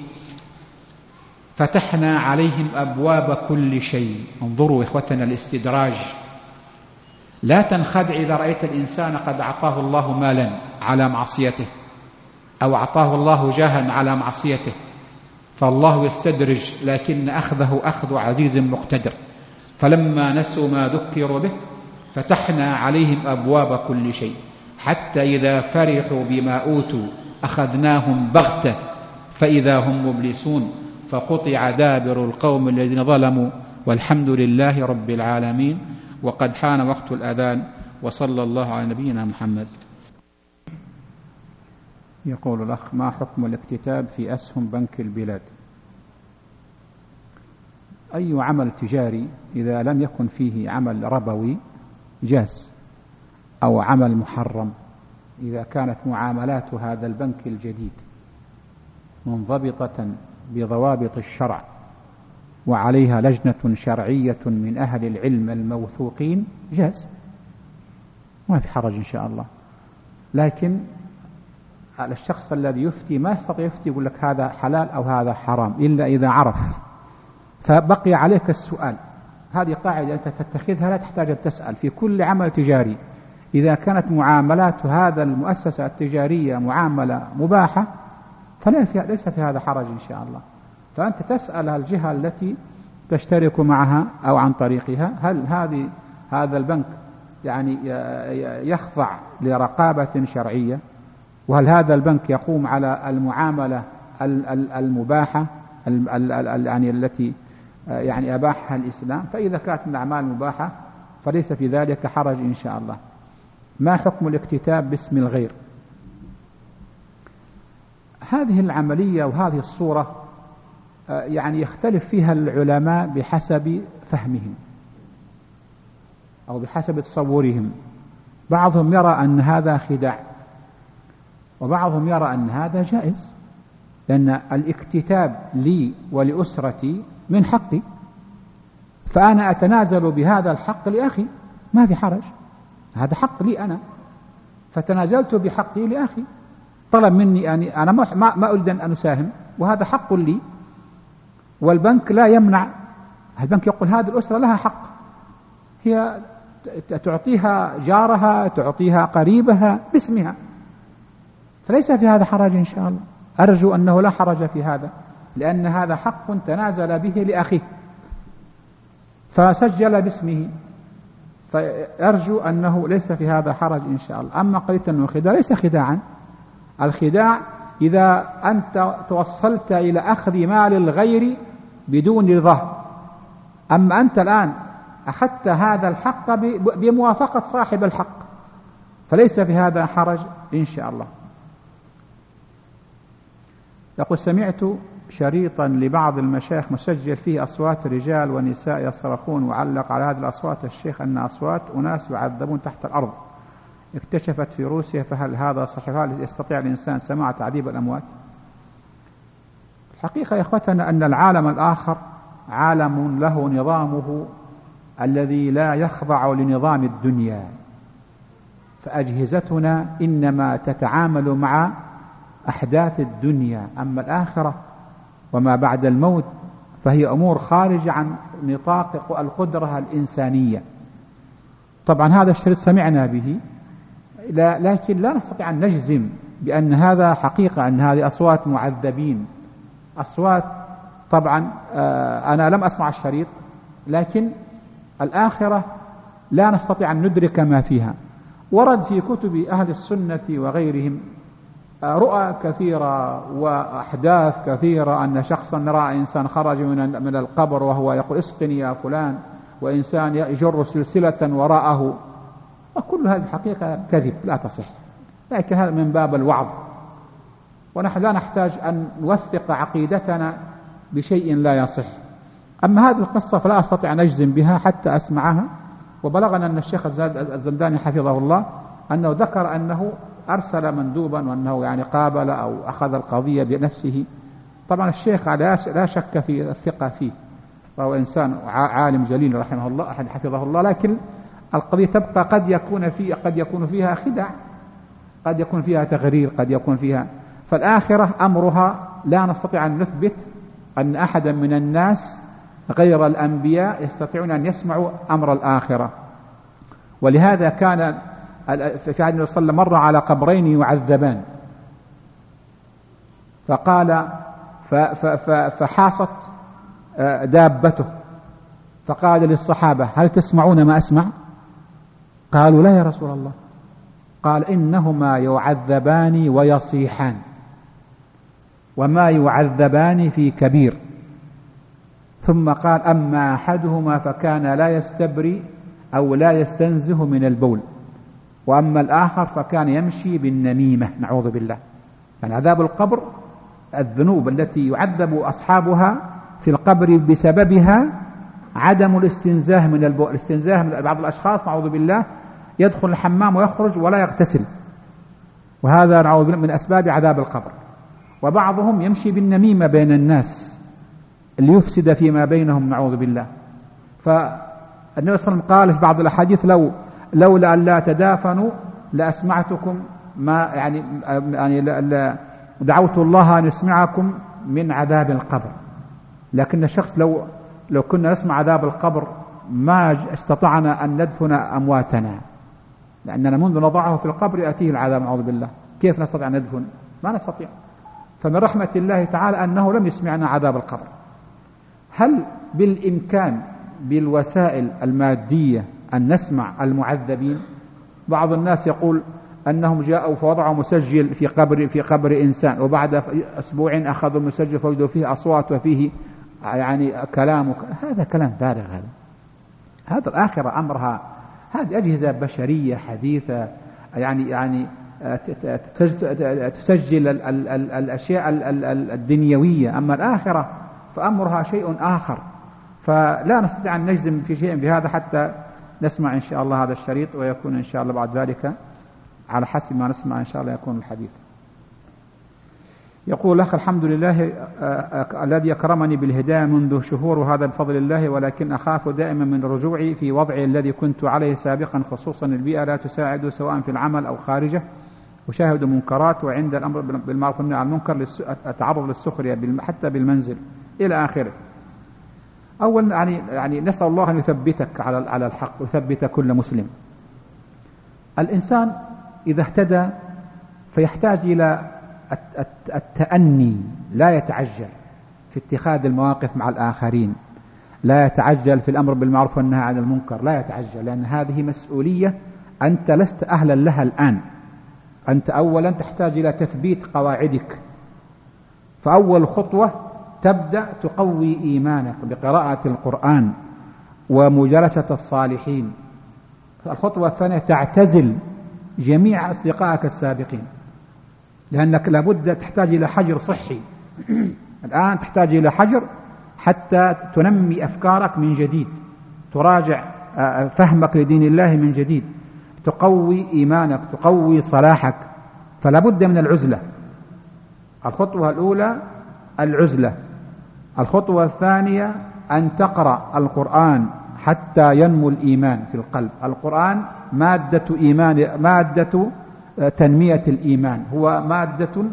فتحنا عليهم أبواب كل شيء. انظروا إخوتنا الاستدراج. لا تنخدع إذا رأيت الإنسان قد أعطاه الله مالا على معصيته أو أعطاه الله جاها على معصيته، فالله يستدرج، لكن أخذه أخذ عزيز مقتدر. فلما نسوا ما ذكروا به فتحنا عليهم أبواب كل شيء حتى إذا فرحوا بما أوتوا أخذناهم بغتة فإذا هم مبلسون فقطع دابر القوم الذين ظلموا والحمد لله رب العالمين. وقد حان وقت الأذان، وصلى الله على نبينا محمد. يقول الأخ: ما حكم الاكتتاب في أسهم بنك البلاد؟ أي عمل تجاري إذا لم يكن فيه عمل ربوي جاز، أو عمل محرم إذا كانت معاملات هذا البنك الجديد منضبطة بضوابط الشرع وعليها لجنة شرعية من أهل العلم الموثوقين جاز، ما في حرج إن شاء الله. لكن على الشخص الذي يفتي ما يستطيع يفتي يقول لك هذا حلال أو هذا حرام إلا إذا عرف. فبقي عليك السؤال. هذه قاعدة أنت تتخذها، لا تحتاج أن تسأل في كل عمل تجاري. إذا كانت معاملات هذا المؤسسة التجارية معاملة مباحة فليس في هذا حرج إن شاء الله. فأنت تسأل الجهة التي تشترك معها أو عن طريقها هل هذا البنك يعني يخضع لرقابة شرعية، وهل هذا البنك يقوم على المعاملة المباحة يعني التي يعني أباحها الإسلام. فإذا كانت من الأعمال مباحة فليس في ذلك حرج إن شاء الله. ما حكم الاكتتاب باسم الغير؟ هذه العملية وهذه الصورة يعني يختلف فيها العلماء بحسب فهمهم أو بحسب تصورهم. بعضهم يرى أن هذا خداع، وبعضهم يرى أن هذا جائز. لأن الاكتتاب لي ولأسرتي من حقي، فأنا أتنازل بهذا الحق لأخي، ما في حرج، هذا حق لي أنا، فتنازلت بحقي لأخي. طلب مني يعني أنا ما أريد أن أساهم، وهذا حق لي، والبنك لا يمنع. البنك يقول هذه الأسرة لها حق، هي تعطيها جارها، تعطيها قريبها باسمها، فليس في هذا حرج إن شاء الله. أرجو أنه لا حرج في هذا، لأن هذا حق تنازل به لأخيه فسجل باسمه، فأرجو أنه ليس في هذا حرج إن شاء الله. أما قلت أنه خداع، ليس خداعا. الخداع إذا أنت توصلت إلى أخذ مال الغير بدون رضاه. أما أنت الآن أخذت هذا الحق بموافقة صاحب الحق، فليس في هذا حرج إن شاء الله. يقول سمعت شريطا لبعض المشايخ مسجل فيه أصوات رجال ونساء يصرخون، وعلق على هذه الأصوات الشيخ أن أصوات أناس يعذبون تحت الأرض اكتشفت في روسيا، فهل هذا صحيح؟ هل يستطيع الإنسان سماع تعذيب الأموات؟ الحقيقة يا إخوتنا أن العالم الآخر عالم له نظامه الذي لا يخضع لنظام الدنيا، فأجهزتنا إنما تتعامل مع أحداث الدنيا، أما الآخرة وما بعد الموت فهي أمور خارجة عن نطاق القدرة الإنسانية. طبعا هذا الشريط سمعنا به، لكن لا نستطيع أن نجزم بأن هذا حقيقة، أن هذه أصوات معذبين. أصوات طبعا أنا لم أسمع الشريط، لكن الآخرة لا نستطيع أن ندرك ما فيها. ورد في كتب أهل السنة وغيرهم رؤى كثيرة وأحداث كثيرة، أن شخصا رأى إنسان خرج من القبر وهو يقول اسقني يا فلان، وإنسان يجر سلسلة وراءه، وكل هذه الحقيقة كذب لا تصح، لكن هذا من باب الوعظ، ونحن لا نحتاج أن نوثق عقيدتنا بشيء لا يصح. أما هذه القصة فلا أستطيع أن أجزم بها حتى أسمعها. وبلغنا أن الشيخ الزنداني حفظه الله أنه ذكر أنه أرسل مندوبا، وأنه يعني قابل أو أخذ القضية بنفسه. طبعا الشيخ لا شك في الثقة فيه، وهو إنسان عالم جليل رحمه الله حفظه الله، لكن القضية تبقى قد يكون فيها خدع، قد يكون فيها تغرير، قد يكون فيها. فالآخرة أمرها لا نستطيع أن نثبت أن أحدا من الناس غير الأنبياء يستطيعون أن يسمعوا أمر الآخرة. ولهذا كان في عهد النبي صلى الله عليه وسلم مر على قبرين يعذبان، فقال فحاصت دابته، فقال للصحابة هل تسمعون ما أسمع؟ قالوا لا يا رسول الله. قال إنهما يعذبان ويصيحان، وما يعذبان في كبير. ثم قال أما أحدهما فكان لا يستبري أو لا يستنزه من البول، وأما الآخر فكان يمشي بالنميمة، نعوذ بالله. يعني عذاب القبر الذنوب التي يعذب أصحابها في القبر بسببها عدم الاستنزاه من البول. الاستنزاه من بعض الأشخاص نعوذ بالله يدخل الحمام ويخرج ولا يغتسل، وهذا نعوذ بالله من أسباب عذاب القبر. وبعضهم يمشي بالنميمة بين الناس ليفسد فيما بينهم نعوذ بالله. فالنبي صلى الله عليه وسلم قال في بعض الأحاديث لولا أن لا تدافنوا لأسمعتكم ما يعني دعوت الله أن يسمعكم من عذاب القبر. لكن الشخص لو كنا نسمع عذاب القبر ما استطعنا أن ندفن أمواتنا، لأننا منذ نضعه في القبر يأتيه العذاب نعوذ بالله. كيف نستطيع أن ندفن؟ ما نستطيع. فمن رحمة الله تعالى أنه لم يسمعنا عذاب القبر. هل بالإمكان بالوسائل المادية أن نسمع المعذبين؟ بعض الناس يقول أنهم جاءوا فوضعوا مسجل في قبر إنسان، وبعد أسبوع أخذوا المسجل فوجدوا فيه أصوات وفيه يعني كلام. هذا كلام فارغ. هذا الآخرة أمرها، هذه أجهزة بشرية حديثة يعني تسجل الأشياء الدنيوية. أما الآخرة فأمرها شيء آخر، فلا نستطيع أن نجزم في شيء بهذا حتى نسمع إن شاء الله هذا الشريط، ويكون إن شاء الله بعد ذلك على حسب ما نسمع إن شاء الله يكون الحديث. يقول أخ الحمد لله الذي أكرمني بالهداية منذ شهور وهذا بفضل الله، ولكن أخاف دائما من رجوعي في وضعي الذي كنت عليه سابقا، خصوصا البيئة لا تساعد سواء في العمل أو خارجه، أشاهد منكرات، وعند الأمر بالمعروف والنهي عن المنكر أتعرض للسخرية حتى بالمنزل إلى آخره. أولا يعني نسأل الله أن يثبتك على الحق ويثبت كل مسلم. الإنسان إذا اهتدى فيحتاج إلى التأني، لا يتعجل في اتخاذ المواقف مع الآخرين، لا يتعجل في الأمر بالمعروف والنهي عن المنكر، لا يتعجل، لأن هذه مسؤولية أنت لست أهلا لها الآن. أنت أولا تحتاج إلى تثبيت قواعدك، فأول خطوة تبدأ تقوي إيمانك بقراءة القرآن ومجالسة الصالحين. الخطوة الثانية تعتزل جميع أصدقائك السابقين، لأنك لابد تحتاج إلى حجر صحي. الآن تحتاج إلى حجر حتى تنمي أفكارك من جديد، تراجع فهمك لدين الله من جديد، تقوي إيمانك، تقوي صلاحك، فلا بد من العزلة. الخطوة الأولى العزلة. الخطوة الثانية أن تقرأ القرآن حتى ينمو الإيمان في القلب. القرآن مادة إيمان، مادة تنمية الإيمان، هو مادة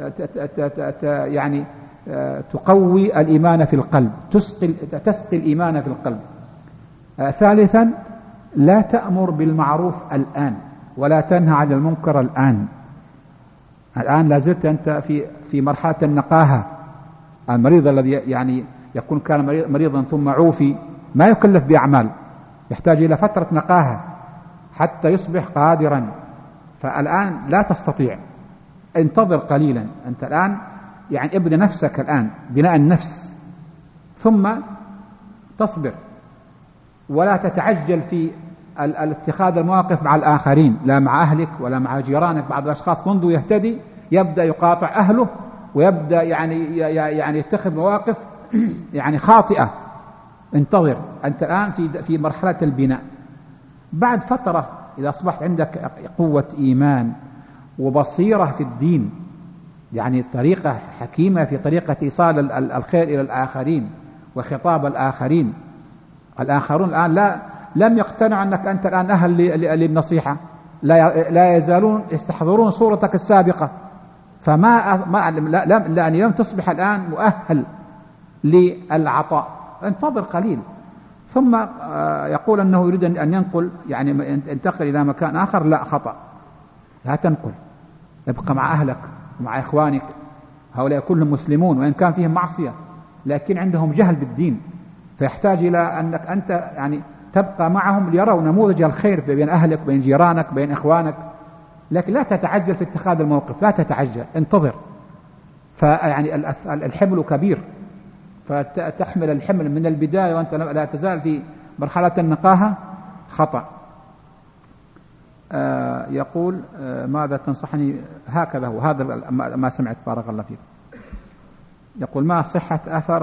يعني تقوي الإيمان في القلب، تسقي الإيمان في القلب. ثالثا لا تأمر بالمعروف الآن ولا تنهى عن المنكر الآن. الآن لازلت أنت في مرحلة النقاهة. المريض الذي يعني يكون كان مريضا ثم عوفي ما يكلف بأعمال، يحتاج إلى فترة نقاهة حتى يصبح قادرا، فالآن لا تستطيع، انتظر قليلا. أنت الآن يعني ابن نفسك الآن، بناء النفس، ثم تصبر ولا تتعجل في اتخاذ المواقف مع الآخرين، لا مع أهلك ولا مع جيرانك. بعض الأشخاص منذ يهتدي يبدأ يقاطع أهله ويبدأ يعني يتخذ مواقف يعني خاطئة. انتظر، أنت الآن في مرحلة البناء. بعد فترة إذا أصبحت عندك قوة إيمان وبصيرة في الدين، يعني طريقة حكيمة في طريقة إيصال الخير إلى الآخرين وخطاب الآخرين. الآخرون الآن لم يقتنعوا أنك أنت الآن أهل للنصيحة، لا يزالون يستحضرون صورتك السابقة، لم تصبح الآن مؤهل للعطاء. انتظر قليل. ثم يقول أنه يريد أن ينقل، يعني انتقل إلى مكان آخر. لا، خطأ، لا تنقل، ابقى مع أهلك ومع إخوانك. هؤلاء كلهم مسلمون وإن كان فيهم معصية، لكن عندهم جهل بالدين، فيحتاج إلى أنك أنت يعني تبقى معهم ليروا نموذج الخير بين أهلك، بين جيرانك، بين إخوانك. لكن لا تتعجل في اتخاذ الموقف، لا تتعجل، انتظر. فيعني الحمل كبير، فتحمل الحمل من البداية وأنت لا تزال في مرحلة النقاهة، خطأ. يقول ماذا تنصحني؟ هكذا هو، هذا ما سمعت، بارك الله فيك. يقول ما صحة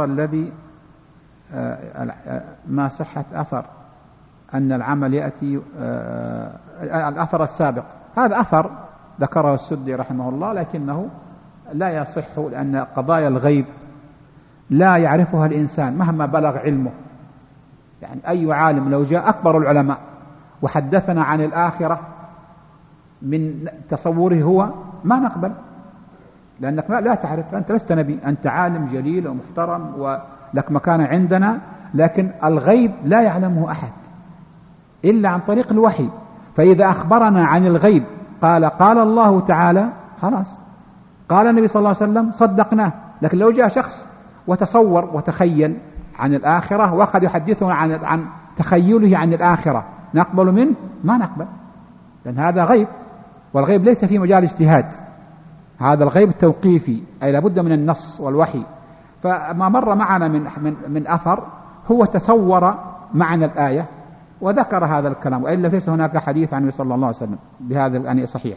أثر أن العمل يأتي الأثر السابق. هذا أثر ذكره السدي رحمه الله، لكنه لا يصح، لأن قضايا الغيب لا يعرفها الإنسان مهما بلغ علمه. يعني أي عالم لو جاء أكبر العلماء وحدثنا عن الآخرة من تصوره هو، ما نقبل، لأنك لا تعرف، أنت لست نبي، أنت عالم جليل ومحترم ولك مكانة عندنا، لكن الغيب لا يعلمه أحد إلا عن طريق الوحي. فإذا أخبرنا عن الغيب قال الله تعالى، خلاص، قال النبي صلى الله عليه وسلم، صدقناه. لكن لو جاء شخص وتصور وتخيل عن الآخرة وقد يحدثنا عن تخيله عن الآخرة، نقبل منه؟ ما نقبل، لأن هذا غيب، والغيب ليس في مجال اجتهاد، هذا الغيب التوقيفي، أي لابد من النص والوحي. فما مر معنا من أثر هو تصور معنى الآية وذكر هذا الكلام، وإلا ليس هناك حديث عن النبي صلى الله عليه وسلم بهذا يعني صحيح.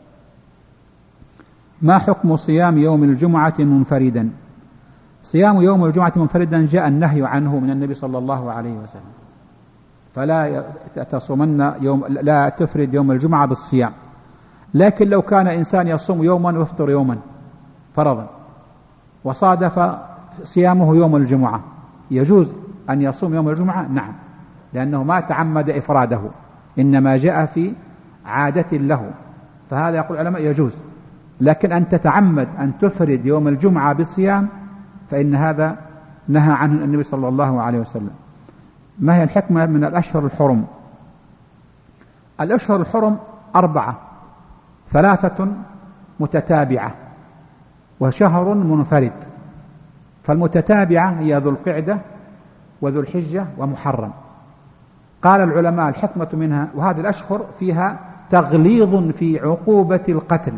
ما حكم صيام يوم الجمعة منفردا؟ صيام يوم الجمعة منفردا جاء النهي عنه من النبي صلى الله عليه وسلم، فلا تصومن لا تفرد يوم الجمعة بالصيام. لكن لو كان إنسان يصوم يوما ويفطر يوما، فرضا وصادف صيامه يوم الجمعة، يجوز أن يصوم يوم الجمعة؟ نعم، لأنه ما تعمد إفراده، إنما جاء في عادة له، فهذا يقول العلماء يجوز. لكن أن تتعمد أن تفرد يوم الجمعة بالصيام فإن هذا نهى عنه النبي صلى الله عليه وسلم. ما هي الحكمة من الأشهر الحرم؟ الأشهر الحرم 4، 3 متتابعة وشهر منفرد. فالمتتابعة هي ذو القعدة وذو الحجة ومحرم. قال العلماء الحكمة منها، وهذه الأشهر فيها تغليظ في عقوبة القتل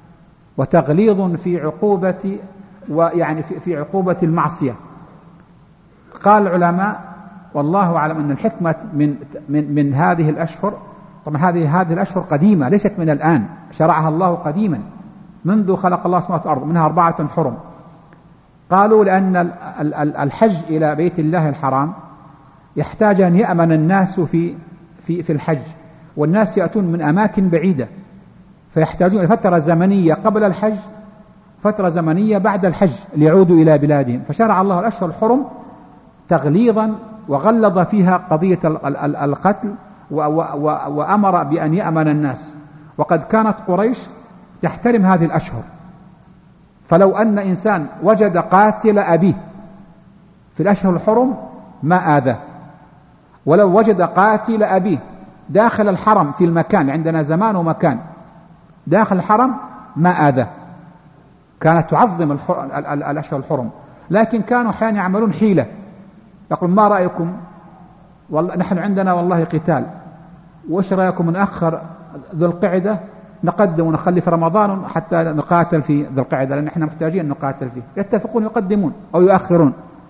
وتغليظ في عقوبة ويعني في عقوبة المعصية. قال العلماء والله أعلم أن الحكمة من هذه الأشهر، طبعا هذه الأشهر قديمة ليست من الآن، شرعها الله قديما منذ خلق الله السماوات والأرض، منها 4 حرم. قالوا لأن الحج إلى بيت الله الحرام يحتاج أن يأمن الناس في الحج، والناس يأتون من أماكن بعيدة، فيحتاجون فترة زمنية قبل الحج، فترة زمنية بعد الحج ليعودوا إلى بلادهم. فشرع الله الأشهر الحرم تغليظا وغلظ فيها قضية القتل وأمر بأن يأمن الناس. وقد كانت قريش تحترم هذه الأشهر، فلو أن إنسان وجد قاتل أبيه في الأشهر الحرم ما آذاه، ولو وجد قاتل أبيه داخل الحرم في المكان، عندنا زمان ومكان، داخل الحرم ما آذاه. كانت تعظم الأشهر الحرم، لكن كانوا أحيانا يعملون حيلة، يقول ما رأيكم والله نحن عندنا والله قتال، وإيش رأيكم نأخر ذو القعدة، نقدم ونخلي في رمضان حتى نقاتل في ذو القعدة، لأن احنا محتاجين نقاتل فيه. يتفقون يقدمون أو يؤخرون.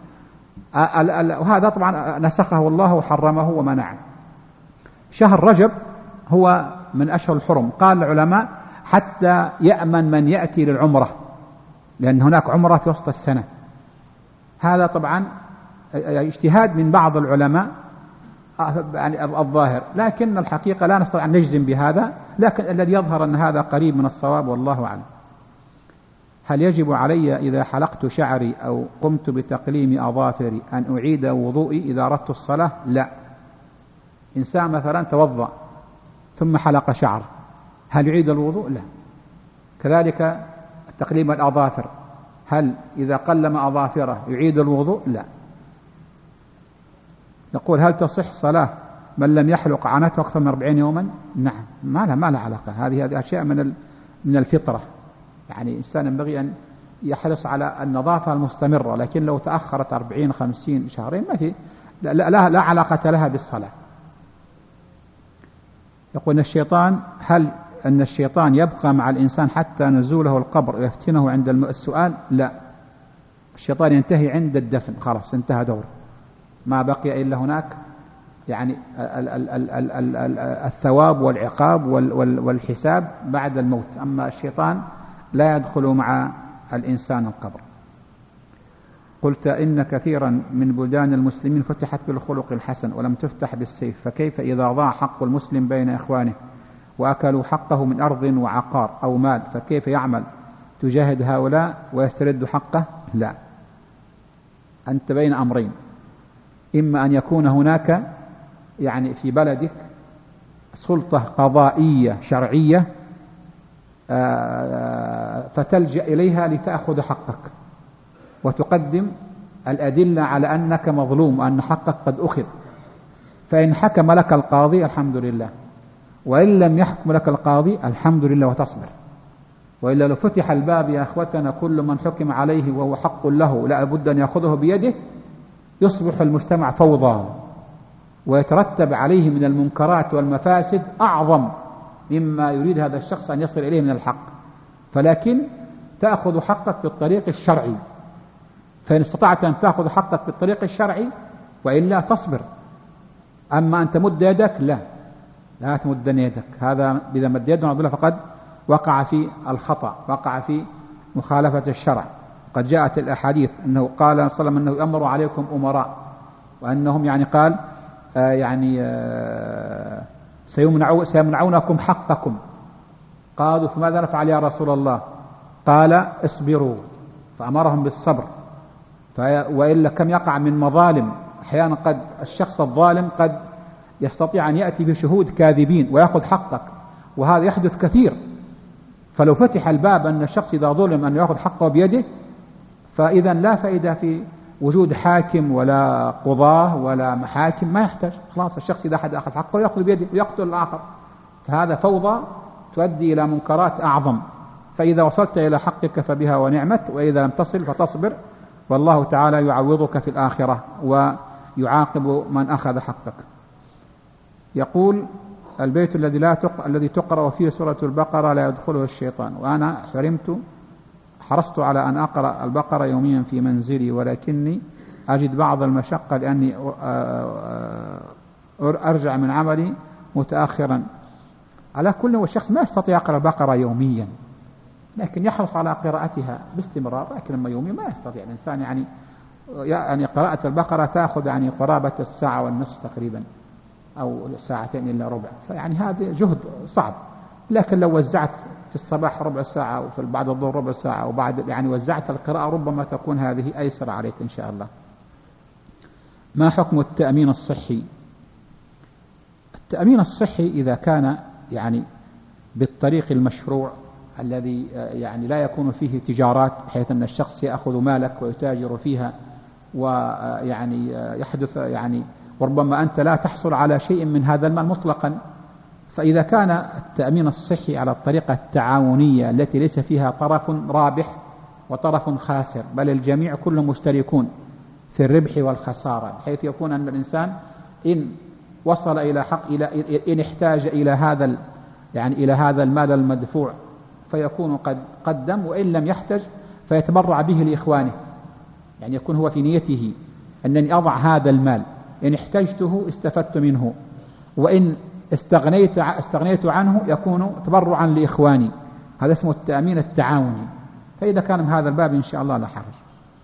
وهذا طبعا نسخه الله وحرمه ومنعه. شهر رجب هو من أشهر الحرم. قال العلماء حتى يأمن من يأتي للعمرة، لأن هناك عمرة في وسط السنة. هذا طبعا اجتهاد من بعض العلماء يعني الظاهر، لكن الحقيقة لا نستطيع أن نجزم بهذا، لكن الذي يظهر أن هذا قريب من الصواب والله أعلم. هل يجب علي إذا حلقت شعري أو قمت بتقليم أظافري أن أعيد وضوئي إذا أردت الصلاة؟ لا. إنسان مثلا توضأ ثم حلق شعر، هل يعيد الوضوء؟ لا. كذلك تقليم الأظافر، هل إذا قلم أظافره يعيد الوضوء؟ لا. يقول هل تصح صلاة من لم يحلق عنته أكثر من 40 يوما؟ نعم، ما لا علاقة. هذه أشياء من الفطرة، يعني الإنسان ينبغي أن يحرص على النظافة المستمرة، لكن لو تأخرت 40 50 شهرين ما في لا علاقة لها بالصلاة. يقول هل أن الشيطان يبقى مع الإنسان حتى نزوله القبر ويفتنه عند السؤال؟ لا، الشيطان ينتهي عند الدفن، خلاص انتهى دوره، ما بقي إلا هناك يعني الثواب والعقاب والحساب بعد الموت. أما الشيطان لا يدخل مع الإنسان القبر. قلت إن كثيرا من بلدان المسلمين فتحت بالخلق الحسن ولم تفتح بالسيف، فكيف إذا ضاع حق المسلم بين إخوانه وأكلوا حقه من أرض وعقار أو مال، فكيف يعمل تجاهد هؤلاء ويسترد حقه؟ لا، أنت بين أمرين، إما أن يكون هناك يعني في بلدك سلطة قضائية شرعية فتلجأ إليها لتأخذ حقك وتقدم الأدلة على أنك مظلوم وأن حقك قد أخذ، فإن حكم لك القاضي الحمد لله، وإن لم يحكم لك القاضي الحمد لله وتصبر. وإلا لو فتح الباب يا أخوتنا كل من حكم عليه وهو حق له لا بد أن يأخذه بيده، يصبح المجتمع فوضى ويترتب عليه من المنكرات والمفاسد أعظم مما يريد هذا الشخص أن يصل إليه من الحق. فلكن تأخذ حقك بالطريق الشرعي، فإن استطعت أن تأخذ حقك بالطريق الشرعي وإلا تصبر. أما أن تمد يدك لا تمد يدك، هذا إذا مد يده فقد وقع في الخطأ، وقع في مخالفة الشرع. قد جاءت الأحاديث أنه قال صلى الله عليه وسلم أنه يأمر عليكم أمراء، وأنهم يعني قال سيمنعونكم حقكم. قالوا فماذا نفعل يا رسول الله؟ قال اصبروا فأمرهم بالصبر. وإلا كم يقع من مظالم، أحيانا قد الشخص الظالم قد يستطيع أن يأتي بشهود كاذبين ويأخذ حقك، وهذا يحدث كثير. فلو فتح الباب أن الشخص إذا ظلم أن يأخذ حقه بيده، فإذا لا فائدة في وجود حاكم ولا قضاة ولا محاكم، ما يحتاج. خلاص الشخص إذا أحد أخذ حقه يأخذ بيده ويقتل الآخر، فهذا فوضى تؤدي إلى منكرات أعظم. فإذا وصلت إلى حقك فبها ونعمت، وإذا لم تصل فتصبر، والله تعالى يعوضك في الآخرة ويعاقب من أخذ حقك. يقول: البيت الذي تقرأ فيه سورة البقرة لا يدخله الشيطان، وأنا حرصت على أن أقرأ البقرة يوميا في منزلي، ولكني أجد بعض المشقة لأني أرجع من عملي متأخرا. على كل والشخص ما يستطيع يقرأ البقرة يوميا، لكن يحرص على قراءتها باستمرار. لكن لما يوميا ما يستطيع الإنسان، يعني قراءة البقرة تأخذ يعني قرابة الساعة والنصف تقريبا، أو ساعتين إلا ربع، فيعني هذا جهد صعب. لكن لو وزعت في الصباح ربع ساعة وفي بعد الظهر ربع ساعة وبعد يعني وزعت القراءة، ربما تكون هذه أيسر عليك إن شاء الله. ما حكم التأمين الصحي؟ التأمين الصحي إذا كان يعني بالطريق المشروع الذي يعني لا يكون فيه تجارات، بحيث أن الشخص يأخذ مالك ويتاجر فيها، ويعني يحدث يعني وربما أنت لا تحصل على شيء من هذا المال مطلقا. فإذا كان التأمين الصحي على الطريقة التعاونية التي ليس فيها طرف رابح وطرف خاسر، بل الجميع كلهم مشتركون في الربح والخسارة، بحيث يكون أن الإنسان إن وصل إلى إن احتاج إلى هذا المال المدفوع فيكون قد قدم، وإن لم يحتج فيتبرع به لإخوانه. يعني يكون هو في نيته أنني أضع هذا المال، إن احتجته استفدت منه، وإن استغنيت عنه يكون تبرعا لإخواني. هذا اسمه التأمين التعاوني. فإذا كان من هذا الباب إن شاء الله لا حرج.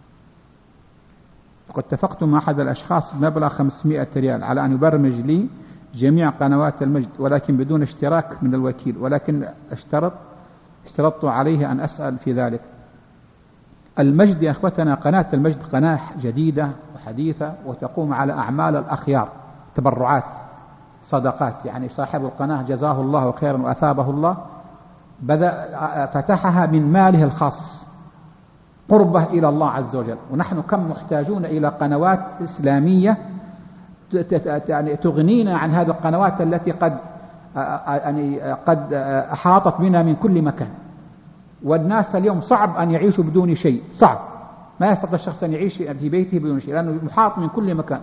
وقد اتفقت مع أحد الأشخاص بمبلغ 500 ريال على أن يبرمج لي جميع قنوات المجد، ولكن بدون اشتراك من الوكيل، ولكن اشترطت عليه أن أسأل في ذلك. المجد يا أخوتنا، قناة المجد قناة جديدة وحديثة وتقوم على أعمال الأخيار، تبرعات، صدقات. يعني صاحب القناة جزاه الله خيرا وأثابه الله، فتحها من ماله الخاص قربة إلى الله عز وجل. ونحن كم محتاجون إلى قنوات إسلامية يعني تغنينا عن هذه القنوات التي قد أحاطت بنا من كل مكان. والناس اليوم صعب أن يعيشوا بدون شيء، صعب، ما يستطيع الشخص أن يعيش في بيته بدون شيء، لأنه محاط من كل مكان.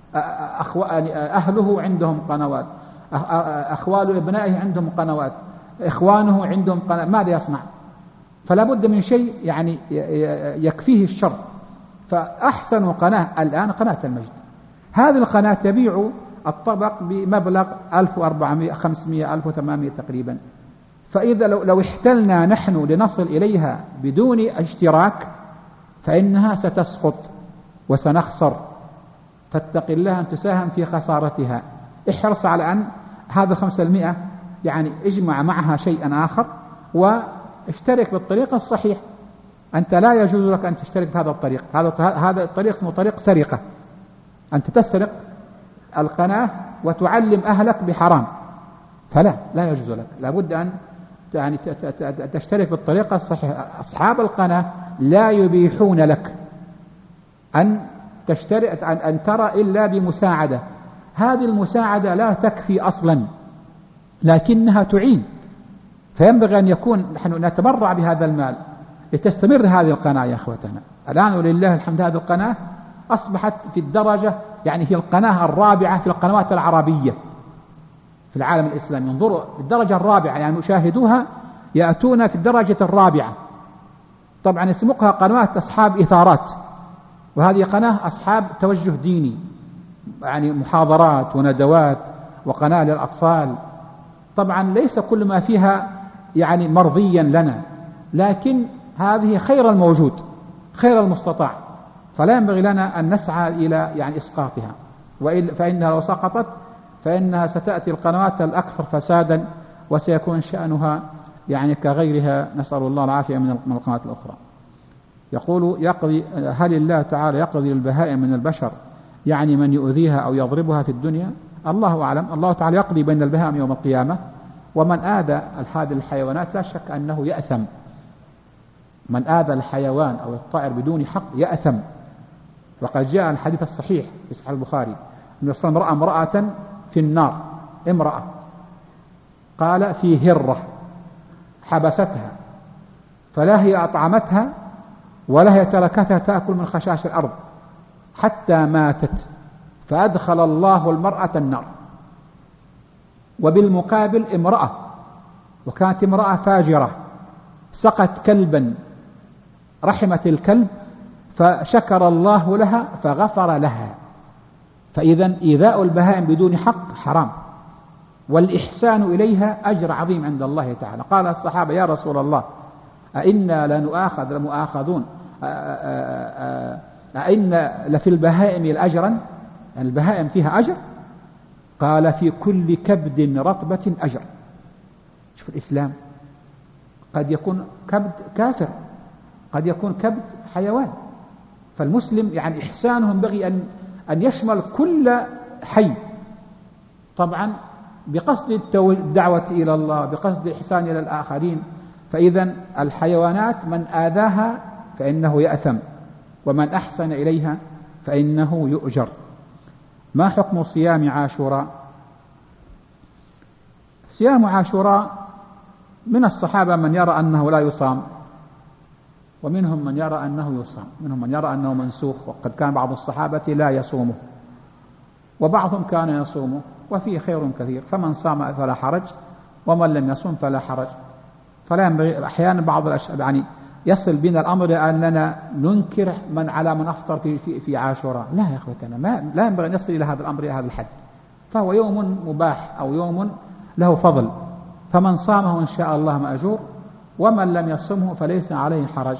أهله عندهم قنوات، أخوال أبنائه عندهم قنوات، إخوانه عندهم قنوات، ماذا يصنع؟ فلا بد من شيء يعني يكفيه الشر. فأحسن قناة الآن قناة المجد. هذه القناة تبيع الطبق بمبلغ 1400 500 1800 تقريبا. فإذا لو احتلنا نحن لنصل إليها بدون اشتراك فإنها ستسقط وسنخسر. فاتق الله أن تساهم في خسارتها. احرص على أن هذا 500 يعني اجمع معها شيئا آخر واشترك بالطريقة الصحيح. أنت لا يجوز لك أن تشترك بهذا الطريق، هذا الطريق اسمه طريق سرقة. أنت تسرق القناة وتعلم أهلك بحرام، لا يجوز لك. لابد أن يعني تشترك بالطريقة الصحيحة. أصحاب القناة لا يبيحون لك أن تشترك أن ترى إلا بمساعدة. هذه المساعدة لا تكفي أصلا، لكنها تعين. فينبغي أن يكون نحن نتبرع بهذا المال لتستمر هذه القناة يا أخوتنا. الآن ولله الحمد هذه القناة أصبحت في الدرجة، يعني هي القناة الرابعة في القنوات العربية في العالم الإسلامي. انظروا الدرجة الرابعة، يعني مشاهدوها يأتون في الدرجة الرابعة. طبعا يسمقها قنوات أصحاب إثارات، وهذه قناة أصحاب توجه ديني، يعني محاضرات وندوات وقناة للأطفال. طبعا ليس كل ما فيها يعني مرضيا لنا، لكن هذه خير الموجود، خير المستطاع. فلا ينبغي لنا أن نسعى إلى يعني إسقاطها، فإنها لو سقطت فإنها ستأتي القنوات الأكثر فسادا، وسيكون شأنها يعني كغيرها، نسأل الله العافية من القنوات الأخرى. يقول يقضي، هل الله تعالى يقضي للبهائم من البشر يعني من يؤذيها أو يضربها في الدنيا؟ الله أعلم. الله تعالى يقضي بين البهائم يوم القيامة، ومن آذى هذه الحيوانات لا شك أنه يأثم. من آذى الحيوان أو الطائر بدون حق يأثم. وقد جاء الحديث الصحيح في صحيح البخاري أن صلى الله عليه وسلم رأى امرأة في النار، امرأة قال في هرة حبستها، فلا هي أطعمتها ولا هي تركتها تأكل من خشاش الأرض حتى ماتت، فأدخل الله المرأة النار. وبالمقابل امرأة، وكانت امرأة فاجرة، سقت كلبا رحمت الكلب فشكر الله لها فغفر لها. فإذا إيذاء البهائم بدون حق حرام، والإحسان إليها أجر عظيم عند الله تعالى. قال الصحابة يا رسول الله أئنا لمؤاخذون أئن لفي البهائم الأجرا، البهائم فيها أجر؟ قال في كل كبد رطبة أجر. شوف الإسلام، قد يكون كبد كافر، قد يكون كبد حيوان. فالمسلم يعني إحسانه ينبغي أن يشمل كل حي، طبعا بقصد الدعوة إلى الله، بقصد الإحسان إلى الآخرين. فإذا الحيوانات من آذاها فإنه يأثم، ومن أحسن إليها فإنه يؤجر. ما حكم صيام عاشوراء؟ صيام عاشوراء من الصحابة من يرى أنه لا يصام، ومنهم من يرى أنه يصام، منهم من يرى أنه منسوخ، وقد كان بعض الصحابة لا يصومه وبعضهم كان يصومه، وفيه خير كثير. فمن صام فلا حرج، ومن لم يصوم فلا حرج. فلا ينبغي، أحيانا بعض الأشياء يعني يصل بنا الأمر أننا ننكر من على من أفطر في عاشوراء. لا يا أخوتنا، لا ينبغي أن يصل إلى هذا الأمر إلى هذا الحد. فهو يوم مباح أو يوم له فضل، فمن صامه إن شاء الله مأجور، ومن لم يصمه فليس عليه حرج.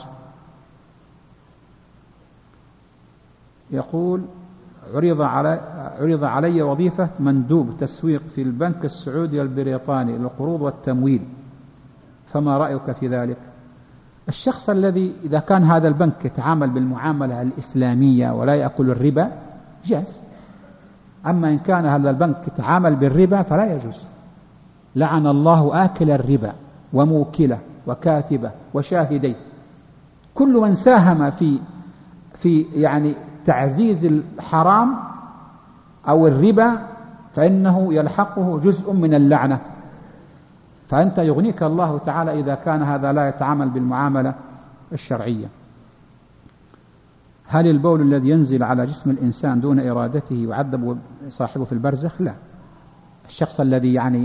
يقول عرض علي وظيفة مندوب تسويق في البنك السعودي والبريطاني للقروض والتمويل، فما رأيك في ذلك؟ الشخص الذي إذا كان هذا البنك يتعامل بالمعاملة الإسلامية ولا يأكل الربا جاز، أما إن كان هذا البنك يتعامل بالربا فلا يجوز. لعن الله آكل الربا وموكله وكاتبه وشاهديه. كل من ساهم في يعني تعزيز الحرام أو الربا فإنه يلحقه جزء من اللعنة. فأنت يغنيك الله تعالى إذا كان هذا لا يتعامل بالمعاملة الشرعية. هل البول الذي ينزل على جسم الإنسان دون إرادته يعذب صاحبه في البرزخ؟ لا. الشخص الذي يعني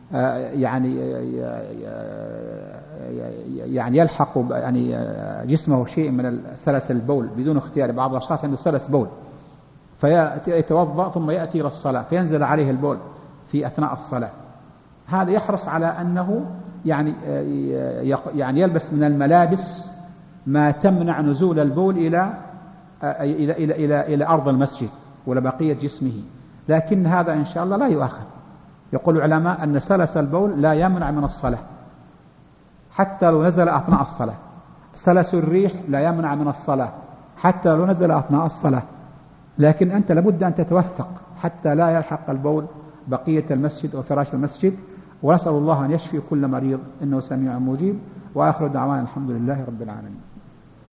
يلحق يعني جسمه شيء من سلس البول بدون اختيار، بعض الأشخاص عنده سلس بول فيتوضأ ثم يأتي إلى الصلاة فينزل عليه البول في أثناء الصلاة، هذا يحرص على أنه يعني يلبس من الملابس ما تمنع نزول البول إلى أرض المسجد ولا بقية جسمه، لكن هذا إن شاء الله لا يؤخذ. يقول العلماء أن سلس البول لا يمنع من الصلاة حتى لو نزل أثناء الصلاة، سلس الريح لا يمنع من الصلاة حتى لو نزل أثناء الصلاة، لكن أنت لابد أن تتوثق حتى لا يلحق البول بقية المسجد وفراش المسجد. ونسأل الله أن يشفي كل مريض إنه سميع مجيب، وآخر دعوانا الحمد لله رب العالمين.